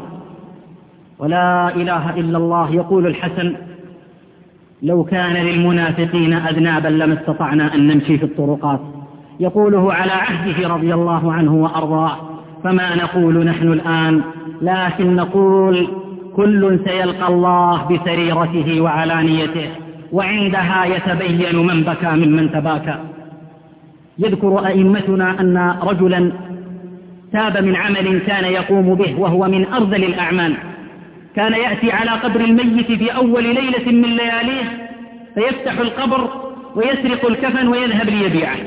ولا إله إلا الله. يقول الحسن: لو كان للمنافقين أذنابا لما استطعنا أن نمشي في الطرقات. يقوله على عهده رضي الله عنه وأرضاه. فما نقول نحن الآن، لكن نقول كل سيلقى الله بسريرته وعلانيته، وعندها يتبين من بكى ممن تباكى. يذكر أئمتنا أن رجلا تاب من عمل كان يقوم به وهو من أرذل الأعمال، كان يأتي على قبر الميت في أول ليلة من لياليه فيفتح القبر ويسرق الكفن ويذهب ليبيعه.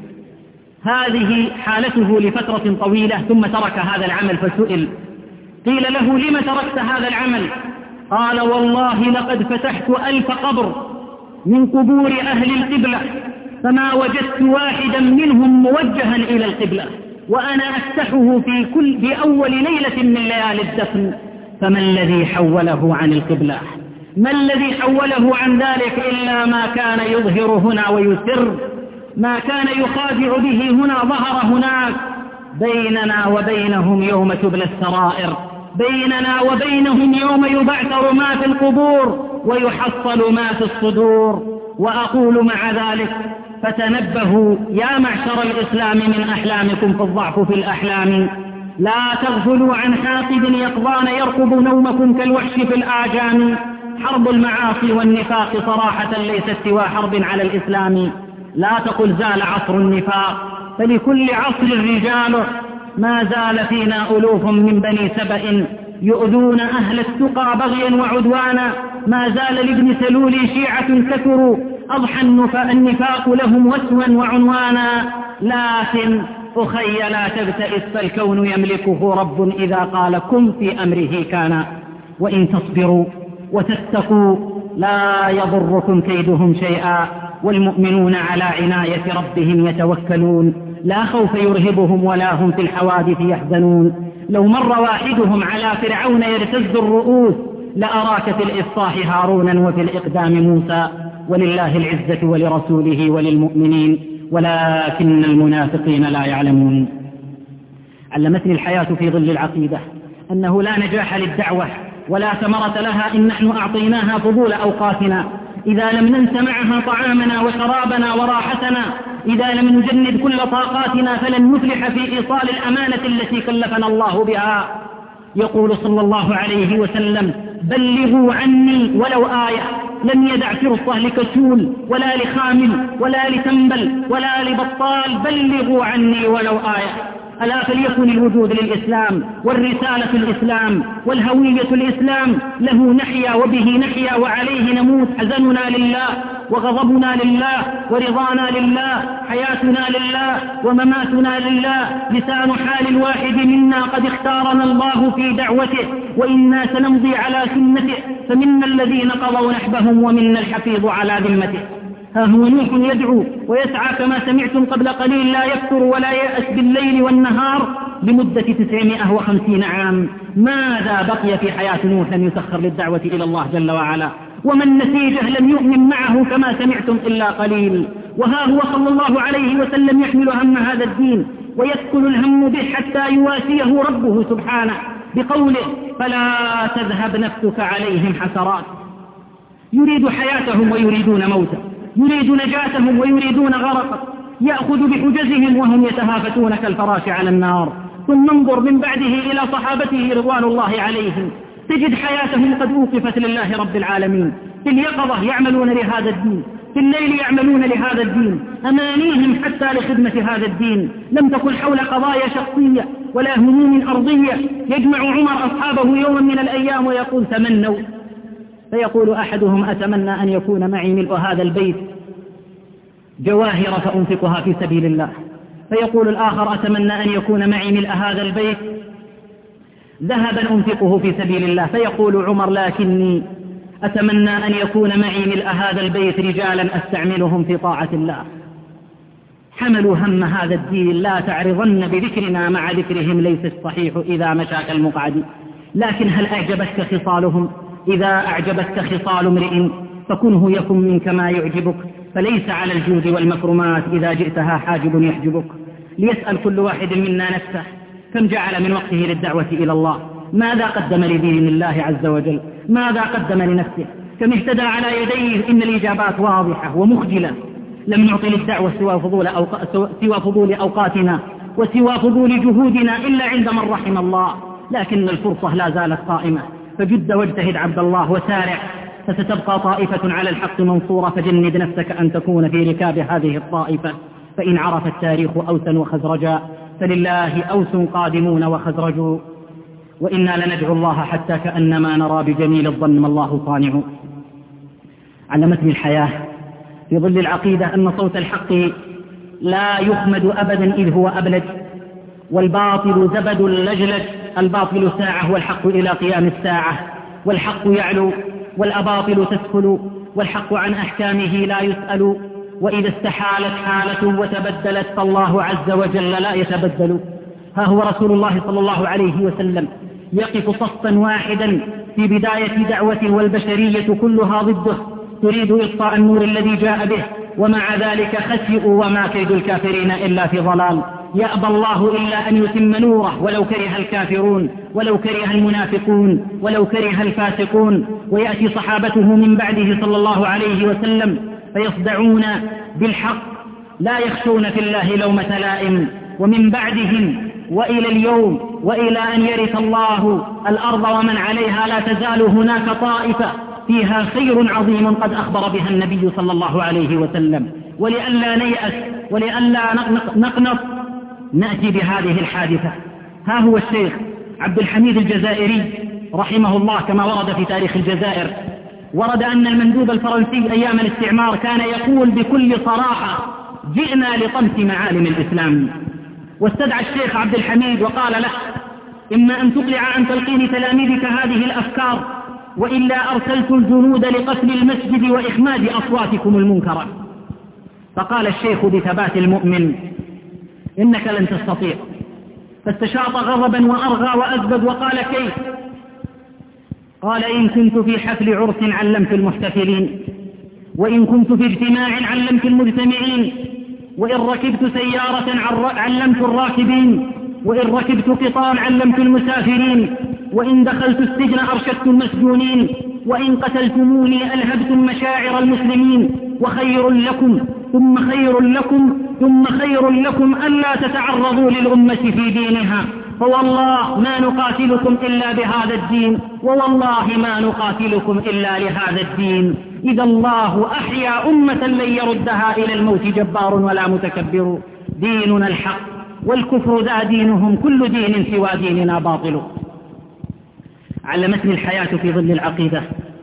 هذه حالته لفترة طويلة، ثم ترك هذا العمل. فسئل قيل له: لم تركت هذا العمل؟ قال: والله لقد فتحت 1000 قبر من قبور أهل القبلة، فما وجدت واحدا منهم موجها إلى القبلة، وأنا أفتحه في أول ليلة من ليالي الدفن. فما الذي حوله عن القبلة؟ ما الذي حوله عن ذلك إلا ما كان يظهر هنا ويسر، ما كان يخادع به هنا ظهر هناك. بيننا وبينهم يوم تبلى السرائر، بيننا وبينهم يوم يبعثر ما في القبور ويحصل ما في الصدور. وأقول مع ذلك: فتنبهوا يا معشر الإسلام من أحلامكم في الضعف في الأحلام، لا تغفلوا عن حاقد يقظان يرقب نومكم كالوحش في الآجام. حرب المعاصي والنفاق صراحة ليست سوى حرب على الإسلام. لا تقل زال عصر النفاق، فلكل عصر رجاله. ما زال فينا ألوف من بني سبأ يؤذون أهل التقى بغيا وعدوانا. ما زال لابن سلول شيعة كثروا، أضحى النفاق لهم وسوا وعنوانا. لكن أخي لا تبتئس، فالكون يملكه رب إذا قال كن في أمره كان. وإن تصبروا وتتقوا لا يضركم كيدهم شيئا، والمؤمنون على عناية ربهم يتوكلون. لا خوف يرهبهم ولا هم في الحوادث يحزنون. لو مر واحدهم على فرعون يرتز الرؤوس لأراك في الإفصاح هارونا وفي الإقدام موسى. ولله العزة ولرسوله وللمؤمنين ولكن المنافقين لا يعلمون. علمتني الحياة في ظل العقيدة أنه لا نجاح للدعوة ولا ثمرة لها إن نحن أعطيناها فضول أوقاتنا، إذا لم ننس معها طعامنا وشرابنا وراحتنا، إذا لم نجند كل طاقاتنا فلن نفلح في إيصال الأمانة التي كلفنا الله بها. يقول صلى الله عليه وسلم: بلغوا عني ولو آية. لم يدع فرصة لكسول ولا لخامل ولا لتنبل ولا لبطال، بلغوا عني ولو آية. ألا فليكن الوجود للإسلام والرسالة الإسلام والهوية الإسلام، له نحيا وبه نحيا وعليه نموت. حزننا لله وغضبنا لله ورضانا لله، حياتنا لله ومماتنا لله. لسان حال الواحد منا قد اختارنا الله في دعوته، وإنا سنمضي على سنته، فمنا الذين قضوا نحبهم ومنا الحفيظ على ذمته. ها هو نوح يدعو ويسعى كما سمعتم قبل قليل، لا يفتر ولا يأس بالليل والنهار لمدة 950 عام. ماذا بقي في حياة نوح لم يسخر للدعوة إلى الله جل وعلا؟ ومن نسيجه لم يؤمن معه كما سمعتم إلا قليل. وها هو صلى الله عليه وسلم يحمل هم هذا الدين ويثقل الهم به حتى يواسيه ربه سبحانه بقوله: فلا تذهب نفسك عليهم حسرات. يريد حياتهم ويريدون موته، يريد نجاتهم ويريدون غرقه، يأخذ بحجزهم وهم يتهافتون كالفراش على النار. ثم انظر من بعده إلى صحابته رضوان الله عليهم، تجد حياتهم قد أوقفت لله رب العالمين. في اليقظة يعملون لهذا الدين، في الليل يعملون لهذا الدين، أمانيهم حتى لخدمة هذا الدين لم تكن حول قضايا شخصية ولا هموم أرضية. يجمع عمر أصحابه يوما من الأيام ويقول: تمنوا. فيقول أحدهم: أتمنى أن يكون معي ملء هذا البيت جواهر فأنفقها في سبيل الله. فيقول الآخر: أتمنى أن يكون معي ملء هذا البيت ذهبا أنفقه في سبيل الله. فيقول عمر: لكني أتمنى أن يكون معي ملء هذا البيت رجالا أستعملهم في طاعة الله. حملوا هم هذا الدين. لا تعرضن بذكرنا مع ذكرهم، ليس الصحيح إذا مشاك المقعد. لكن هل أعجبتك خصالهم؟ إذا أعجبتك خصال امرئ فكنه يكن منك ما يعجبك، فليس على الجود والمكرمات إذا جئتها حاجب يحجبك. ليسأل كل واحد منا نفسه: كم جعل من وقته للدعوة إلى الله؟ ماذا قدم لدين الله عز وجل؟ ماذا قدم لنفسه؟ كم اهتدى على يديه؟ إن الإجابات واضحة ومخجلة. لم نعطي للدعوة سوى فضول أوقاتنا وسوى فضول جهودنا إلا عند من رحم الله، لكن الفرصة لا زالت قائمة. فجد واجتهد عبد الله وسارع، فستبقى طائفة على الحق منصورة. فجند نفسك أن تكون في ركاب هذه الطائفة. فإن عرف التاريخ أوسا وخزرجا فلله أوس قادمون وخزرجوا، وإنا لندعو الله حتى كأنما نرى بجميل الظن ما الله صانع. علمتني الحياة في ظل العقيدة أن صوت الحق لا يخمد أبدا إذ هو أبلج، والباطل زبد لجلج. الباطل ساعة والحق إلى قيام الساعة، والحق يعلو والأباطل تسفل، والحق عن أحكامه لا يسأل. وإذا استحالت حالة وتبدلت فالله عز وجل لا يتبدل. ها هو رسول الله صلى الله عليه وسلم يقف صفا واحدا في بداية دعوة والبشرية كلها ضده تريد إطفاء النور الذي جاء به، ومع ذلك خسئوا وما كيد الكافرين إلا في ضلال. يأبى الله إلا أن يتم نوره ولو كره الكافرون ولو كره المنافقون ولو كره الفاسقون. ويأتي صحابته من بعده صلى الله عليه وسلم فيصدعون بالحق لا يخشون في الله لومة لائم. ومن بعدهم وإلى اليوم وإلى أن يرث الله الأرض ومن عليها لا تزال هناك طائفة فيها خير عظيم قد أخبر بها النبي صلى الله عليه وسلم. ولئلا نيأس ولئلا نقنط نأتي بهذه الحادثة. ها هو الشيخ عبد الحميد الجزائري رحمه الله كما ورد في تاريخ الجزائر، ورد أن المندوب الفرنسي أيام الاستعمار كان يقول بكل صراحة: جئنا لطمس معالم الإسلام. واستدعى الشيخ عبد الحميد وقال له: إما أن تقلع عن تلقين تلاميذك هذه الأفكار، وإلا أرسلت الجنود لقتل المسجد وإخماد أصواتكم المنكرة. فقال الشيخ بثبات المؤمن: إنك لن تستطيع. فاستشاط غضبا وأرغى وأزبد وقال: كيف؟ قال: إن كنت في حفل عرس علمت المحتفلين، وإن كنت في اجتماع علمت المجتمعين، وإن ركبت سيارة علمت الراكبين، وإن ركبت قطار علمت المسافرين، وإن دخلت السجن أرشدت المسجونين، وإن قتلتموني ألهبتم مشاعر المسلمين، وخير لكم ثم خير لكم ثم خير لكم ألا تتعرضوا للأمة في دينها، فوالله ما نقاتلكم إلا بهذا الدين، ووالله ما نقاتلكم إلا لهذا الدين. إذا الله أحيا أمة لن يردها إلى الموت جبار ولا متكبر. ديننا الحق والكفر ذا دينهم، كل دين سوى ديننا باطل. علمتني الحياة في ظل العقيدة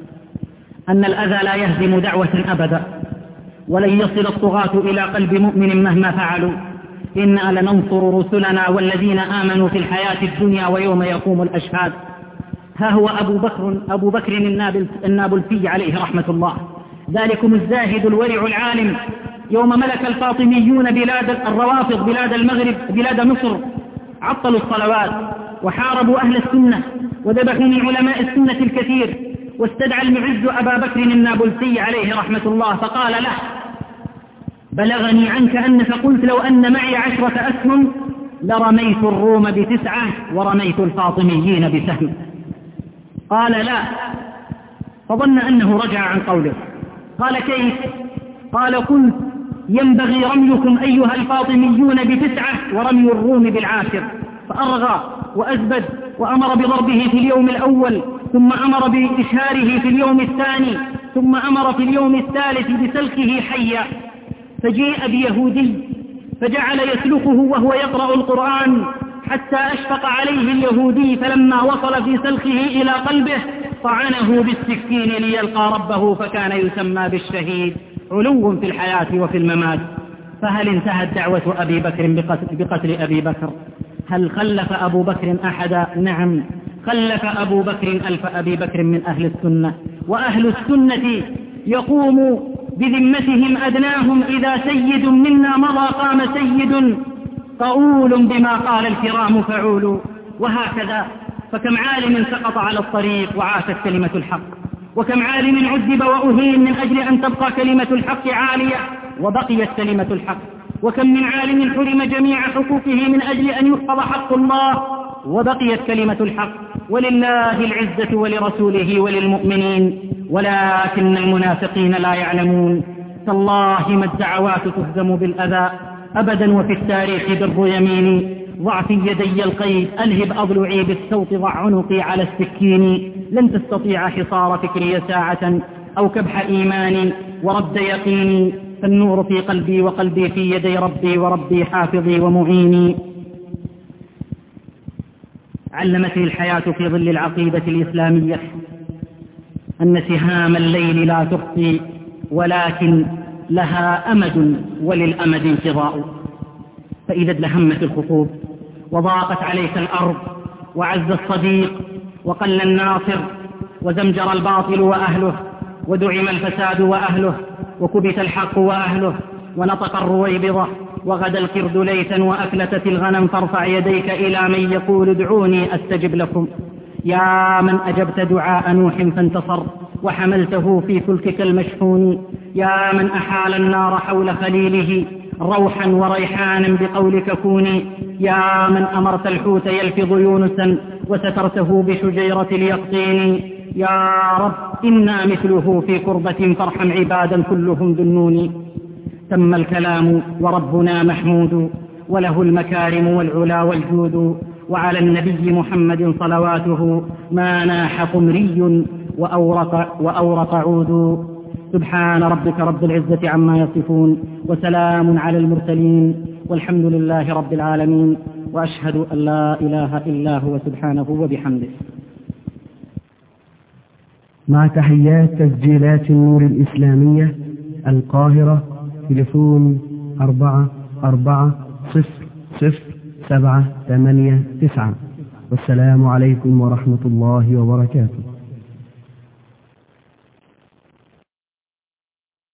أن الأذى لا يهزم دعوة أبدا، ولن يصل الطغاة إلى قلب مؤمن مهما فعلوا. إنا لننصر رسلنا والذين آمنوا في الحياة الدنيا ويوم يقوم الأشهاد. ها هو أبو بكر النابلسي عليه رحمة الله، ذلكم الزاهد الورع العالم، يوم ملك الفاطميون الروافض بلاد المغرب بلاد مصر، عطلوا الصلوات وحاربوا أهل السنة وذبحوا من علماء السنة الكثير، واستدعى المعز أبا بكر النابلسي عليه رحمة الله فقال له: بلغني عنك أنك قلت لو أن معي 10 أسهم لرميت الروم ب9 ورميت الفاطميين بسهم. قال: لا. فظن أنه رجع عن قوله. قال: كيف؟ قال: قلت ينبغي رميكم أيها الفاطميون ب9 ورمي الروم ب10. فأرغى وأزبد وأمر بضربه في اليوم الأول، ثم أمر بإشهاره في اليوم الثاني، ثم أمر في اليوم الثالث بسلخه حيا. فجيء بيهودي فجعل يسلخه وهو يقرأ القرآن حتى أشفق عليه اليهودي، فلما وصل في سلخه إلى قلبه طعنه بالسكين ليلقى ربه، فكان يسمى بالشهيد. علو في الحياة وفي الممات. فهل انتهت دعوة أبي بكر بقتل أبي بكر؟ هل خلف أبو بكر أحدا؟ نعم، خلف أبو بكر ألف أبي بكر من أهل السنة، وأهل السنة يقوم بذمتهم أدناهم. إذا سيد منا مضى قام سيد قؤول بما قال الكرام فعول. وهكذا فكم عالم سقط على الطريق وعاشت كلمة الحق، وكم عالم عذب وأهين من أجل أن تبقى كلمة الحق عالية وبقيت كلمة الحق، وكم من عالم حرم جميع حقوقه من أجل أن يحفظ حق الله وبقيت كلمة الحق. ولله العزة ولرسوله وللمؤمنين ولكن المنافقين لا يعلمون. تالله ما الدعوات تهزم بالأذى أبدا، وفي التاريخ بر يميني. ضع في يدي القيد ألهب أضلعي بالصوت، ضع عنقي على السكين. لن تستطيع حصار فكري ساعة أو كبح إيماني ورد يقيني. فالنور في قلبي وقلبي في يدي ربي، وربي حافظي ومعيني. علمتني الحياة في ظل العقيدة الإسلامية أن سهام الليل لا تخفي، ولكن لها أمد وللأمد انقضاء. فإذا ادلهمت الخطوب وضاقت عليك الأرض وعز الصديق وقل الناصر وزمجر الباطل وأهله ودعم الفساد وأهله وكبت الحق وأهله ونطق الرويبضة وغدا الكرد ليثا وأكلتت الغنم، فارفع يديك إلى من يقول ادعوني أستجب لكم. يا من أجبت دعاء نوح فانتصر وحملته في فلكك المشحون. يا من أحال النار حول خليله روحا وريحانا بقولك كوني. يا من أمرت الحوت يلفظ يونسا وسترته بشجيرة اليقطين. يا رب إنا مثله في كربة فارحم عبادا كلهم ذنوني. تم الكلام وربنا محمود، وله المكارم والعلا والجود، وعلى النبي محمد صلواته ما ناح قمري وأورق عود. سبحان ربك رب العزة عما يصفون، وسلام على المرسلين، والحمد لله رب العالمين، وأشهد أن لا إله إلا هو سبحانه وبحمده. مع تحيات تسجيلات النور الإسلامية القاهرة، تليفون 44000789. والسلام عليكم ورحمة الله وبركاته.